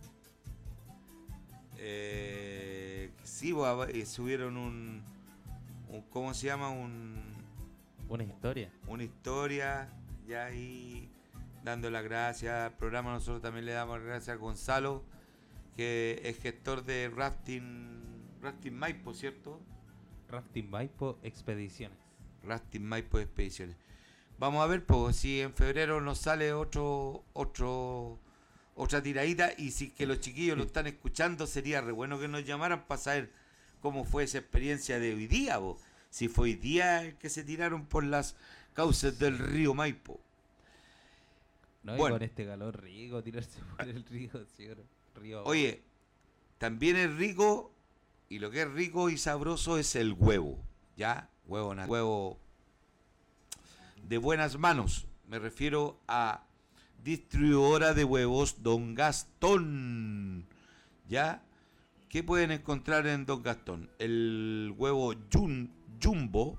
Sí, subieron un ¿cómo se llama? Una historia. Una historia, ya ahí dando las gracias al programa. Nosotros también le damos las gracias a Gonzalo, que es gestor de Rafting Maipo, ¿cierto? Rafting Maipo Expediciones. Rafting Maipo Expediciones. Vamos a ver, pues, si en febrero nos sale otra tiradita, y si que los chiquillos lo están escuchando, sería re bueno que nos llamaran para saber cómo fue esa experiencia de hoy día, vos. Si fue hoy día el que se tiraron por las cauces del río Maipo. No, bueno, y con este calor rico tirarse por el río. Oye, también es rico, y lo que es rico y sabroso es el huevo, ¿ya? Huevo de buenas manos. Me refiero a distribuidora de huevos Don Gastón, ¿ya? ¿Qué pueden encontrar en Don Gastón? El huevo Jumbo,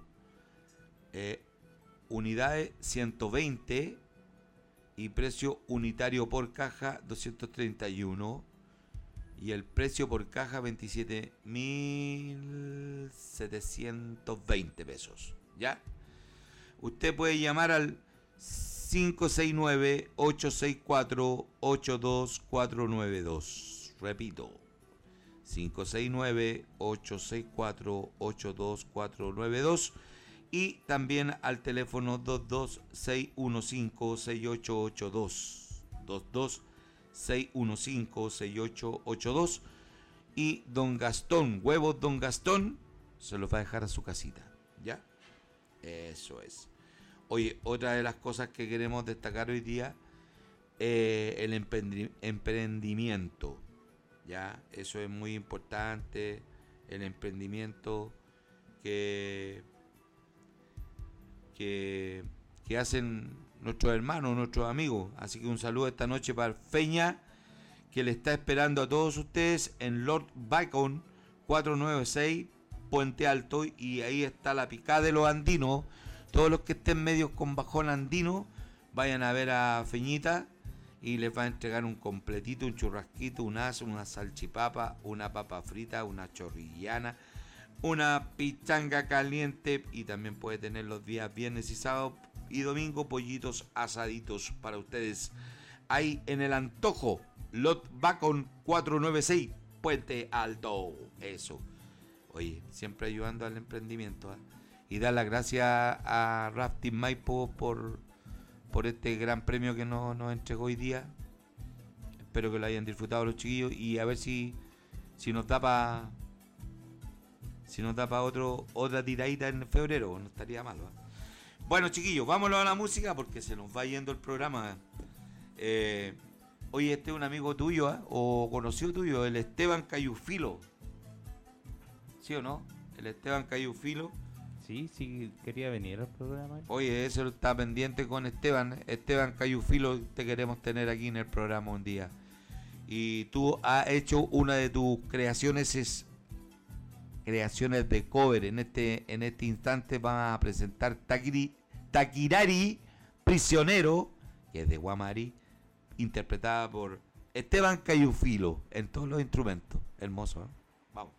unidades 120 y precio unitario por caja 231 y el precio por caja 27.720 pesos, ¿ya? Usted puede llamar al 569-864-82492. Repito, 569-864-82492 y también al teléfono 226156882, 226156882, y don Gastón, huevos don Gastón, se los va a dejar a su casita, ¿ya? Eso es. Oye, otra de las cosas que queremos destacar hoy día, el emprendimiento, ¿ya? Eso es muy importante, el emprendimiento que hacen nuestros hermanos, nuestros amigos. Así que un saludo esta noche para Feña, que le está esperando a todos ustedes en Lord Bacon 496 Puente Alto, y ahí está la picada de los andinos. Todos los que estén medios con bajón andino, vayan a ver a Feñita y les va a entregar un completito, un churrasquito, un aso, una salchipapa, una papa frita, una chorrillana, una pichanga caliente, y también puede tener los días viernes y sábado y domingo pollitos asaditos para ustedes. Ahí en el antojo, Lot Bacon 496 Puente Alto. Eso. Oye, siempre ayudando al emprendimiento, ¿eh? Y dar las gracias a Rafting Maipo por este gran premio que nos entregó hoy día. Espero que lo hayan disfrutado los chiquillos, y a ver si nos da para otra tiradita en febrero. No estaría malo, ¿eh? Bueno, chiquillos, vámonos a la música porque se nos va yendo el programa. Oye, este es un amigo tuyo, ¿eh? O conocido tuyo, el Esteban Cayufilo. ¿Sí o no? El Esteban Cayufilo. Sí, quería venir al programa. Oye, eso está pendiente con Esteban. Esteban Cayufilo, te queremos tener aquí en el programa un día. Y tú has hecho una de tus creaciones de cover. En este instante van a presentar Taquirari Prisionero, que es de Guamari, interpretada por Esteban Cayufilo en todos los instrumentos. Hermoso, ¿eh? Vamos.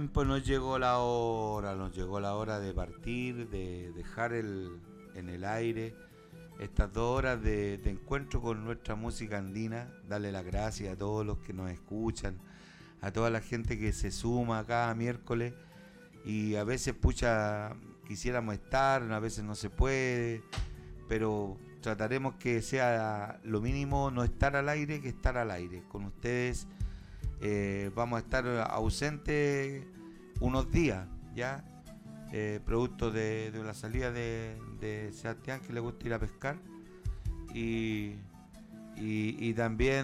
Bien, pues nos llegó la hora de partir, de dejar en el aire estas 2 horas de encuentro con nuestra música andina. Darle las gracias a todos los que nos escuchan, a toda la gente que se suma cada miércoles, y a veces, pucha, quisiéramos estar, a veces no se puede, pero trataremos que sea lo mínimo no estar al aire que estar al aire. Con ustedes vamos a estar ausentes unos días, ¿ya? Producto de la salida de Sebastián, que le gusta ir a pescar, y también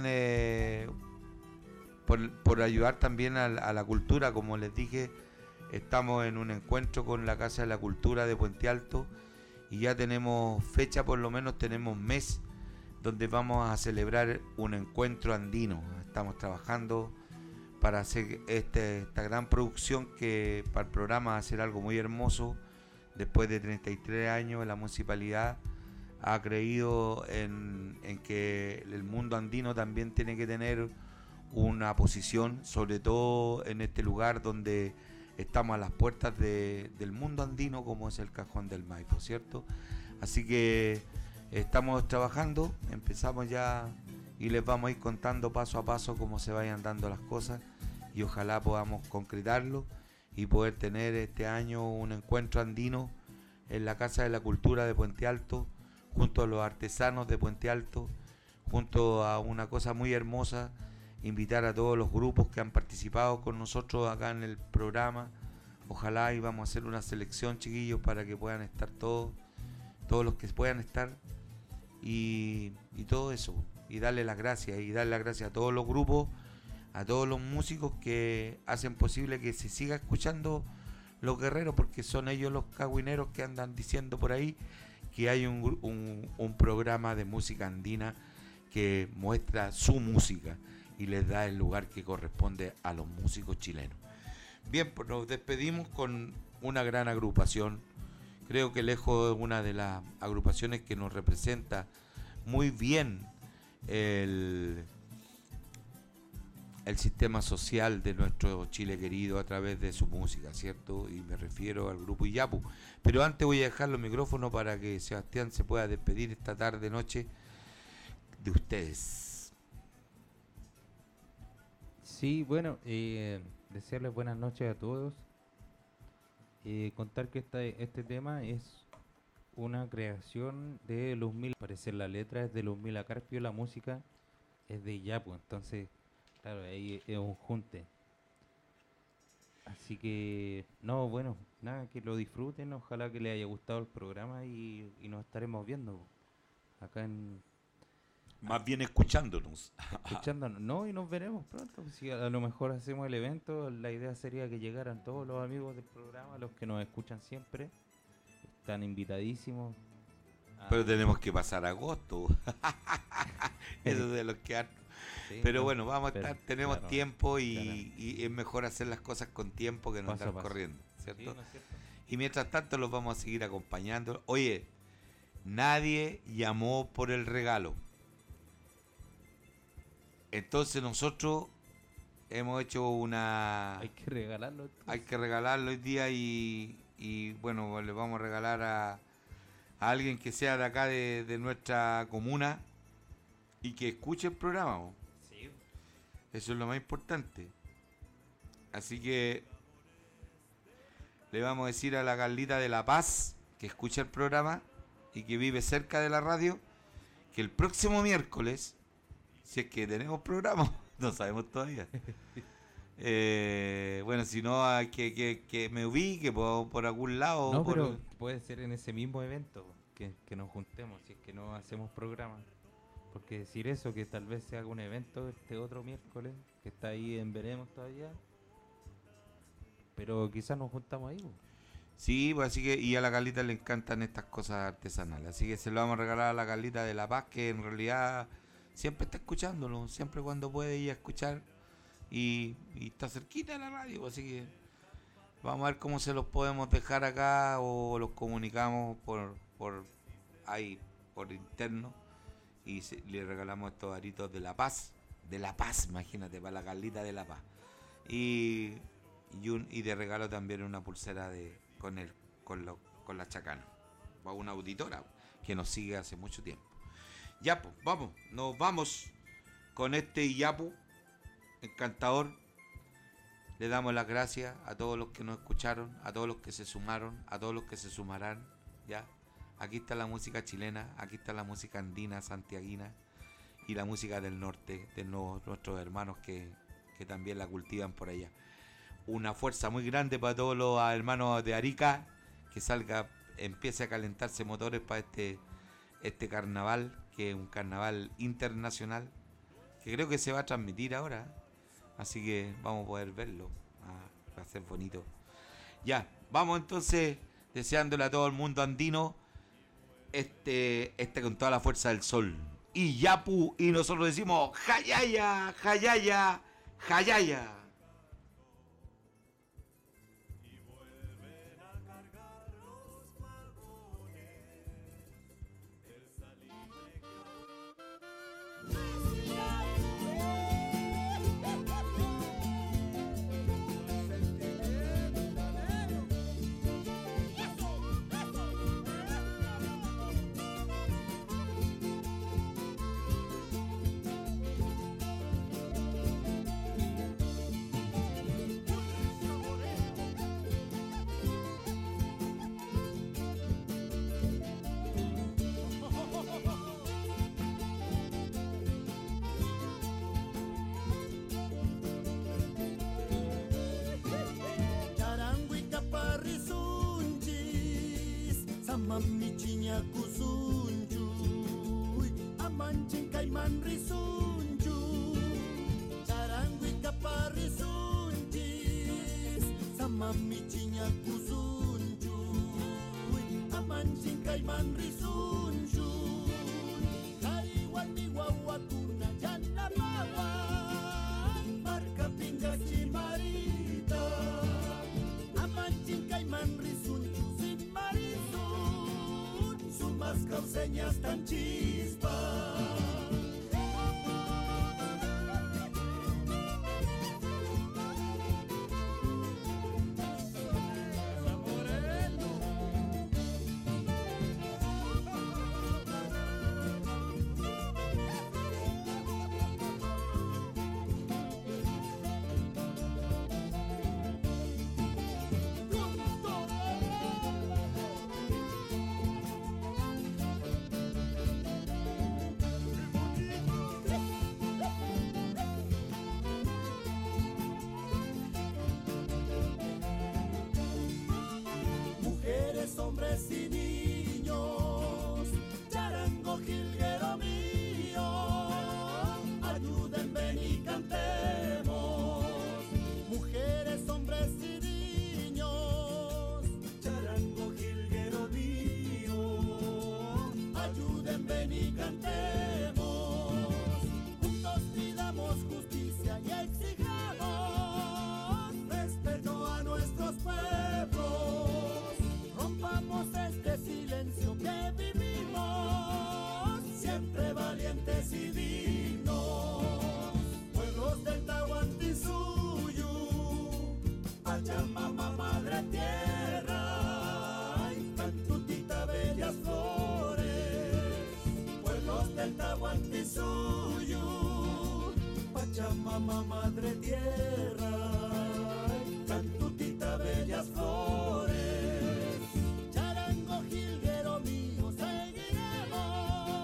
por ayudar también a la cultura. Como les dije, estamos en un encuentro con la Casa de la Cultura de Puente Alto, y ya tenemos fecha, por lo menos tenemos mes, donde vamos a celebrar un encuentro andino. Estamos trabajando para hacer esta gran producción, que para el programa va a ser algo muy hermoso. Después de 33 años, la municipalidad ha creído en que el mundo andino también tiene que tener una posición, sobre todo en este lugar donde estamos a las puertas del mundo andino, como es el Cajón del Maipo, ¿cierto? Así que estamos trabajando, empezamos ya, y les vamos a ir contando paso a paso cómo se vayan dando las cosas, y ojalá podamos concretarlo y poder tener este año un encuentro andino en la Casa de la Cultura de Puente Alto, junto a los artesanos de Puente Alto, junto a una cosa muy hermosa: invitar a todos los grupos que han participado con nosotros acá en el programa. Ojalá, y vamos a hacer una selección, chiquillos, para que puedan estar todos los que puedan estar, y todo eso, y darle las gracias a todos los grupos, a todos los músicos que hacen posible que se siga escuchando Los Guerreros, porque son ellos los cagüineros que andan diciendo por ahí que hay un programa de música andina que muestra su música y les da el lugar que corresponde a los músicos chilenos. Bien, pues nos despedimos con una gran agrupación. Creo que lejos es una de las agrupaciones que nos representa muy bien el sistema social de nuestro Chile querido a través de su música, ¿cierto? Y me refiero al grupo Iyapu. Pero antes voy a dejar los micrófonos para que Sebastián se pueda despedir esta tarde, noche, de ustedes. Sí, bueno, desearles buenas noches a todos. Contar que este tema es una creación de Luz Mil. Parecer la letra es de Luz Mil Carpio, la música es de Iyapu. Entonces, claro, ahí es un junte. Así que, no, bueno, nada, que lo disfruten. Ojalá que les haya gustado el programa, y nos estaremos viendo acá en... Más bien escuchándonos. Escuchándonos, no, y nos veremos pronto. Si a lo mejor hacemos el evento, la idea sería que llegaran todos los amigos del programa, los que nos escuchan siempre. Están invitadísimos. Pero tenemos que pasar agosto. Eso de los que... Sí, pero bueno, vamos a estar, tenemos claro, tiempo, y es mejor hacer las cosas con tiempo que no andar corriendo, ¿cierto? Sí, ¿no es cierto? Y mientras tanto los vamos a seguir acompañando. Oye, nadie llamó por el regalo. Entonces nosotros hemos hecho una... Hay que regalarlo. Entonces. Hay que regalarlo hoy día, y bueno, le vamos a regalar a alguien que sea de acá de nuestra comuna y que escuche el programa. Sí. Eso es lo más importante. Así que le vamos a decir a la Carlita de La Paz, que escucha el programa y que vive cerca de la radio, que el próximo miércoles, si es que tenemos programa, no sabemos todavía. Bueno, si no, hay que me ubique por algún lado. No, pero puede ser en ese mismo evento que nos juntemos, si es que no hacemos programa. Porque decir eso, que tal vez se haga un evento este otro miércoles, que está ahí en veremos todavía, pero quizás nos juntamos ahí. Sí, pues así que, y a la Carlita le encantan estas cosas artesanales, así que se lo vamos a regalar a la Carlita de La Paz, que en realidad siempre está escuchándolo, siempre cuando puede ir a escuchar, y está cerquita de la radio, así que vamos a ver cómo se los podemos dejar acá, o los comunicamos por ahí, por interno, y le regalamos estos aritos de La Paz, imagínate, para la Carlita de La Paz. Y y de regalo también una pulsera con la chacana. Va una auditora que nos sigue hace mucho tiempo. Ya, pues, nos vamos con este Yapu encantador. Le damos las gracias a todos los que nos escucharon, a todos los que se sumaron, a todos los que se sumarán. Ya, aquí está la música chilena, aquí está la música andina, santiaguina y la música del norte, de nuestros hermanos que también la cultivan por allá. Una fuerza muy grande para todos los hermanos de Arica, que empiece a calentarse motores para este carnaval, que es un carnaval internacional, que creo que se va a transmitir ahora, así que vamos a poder verlo, va a ser bonito. Ya, vamos entonces deseándole a todo el mundo andino con toda la fuerza del sol. Y Yapu, y nosotros decimos Jayaya, Jayaya, Jayaya. Mamichinya kusunjuy amancing kaiman risunjuy charangui kaparisunjis sama michinya kusunjuy amancing kaiman risunjuy kaiwan miwawakuna janna bawa marka pinggas cimarita amancing kaiman risunjuy sumas causeñas tan chispas. Hombres y niños, charango jilguero mío, ayuden, ven y cantemos. Mujeres, hombres y niños, charango jilguero mío, ayuden, ven y cantemos. Juntos pidamos justicia y exijamos respeto a nuestros pueblos. Rompamos este silencio que vivimos, siempre valientes y dignos. Pueblos del Tahuantinsuyo, Pachamama, Madre Tierra, y Cantutita, bellas flores. Pueblos del Tahuantinsuyo, Pachamama, Madre Tierra, y Cantutita, bellas flores.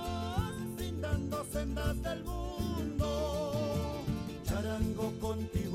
Sendas del mundo, charango contigo.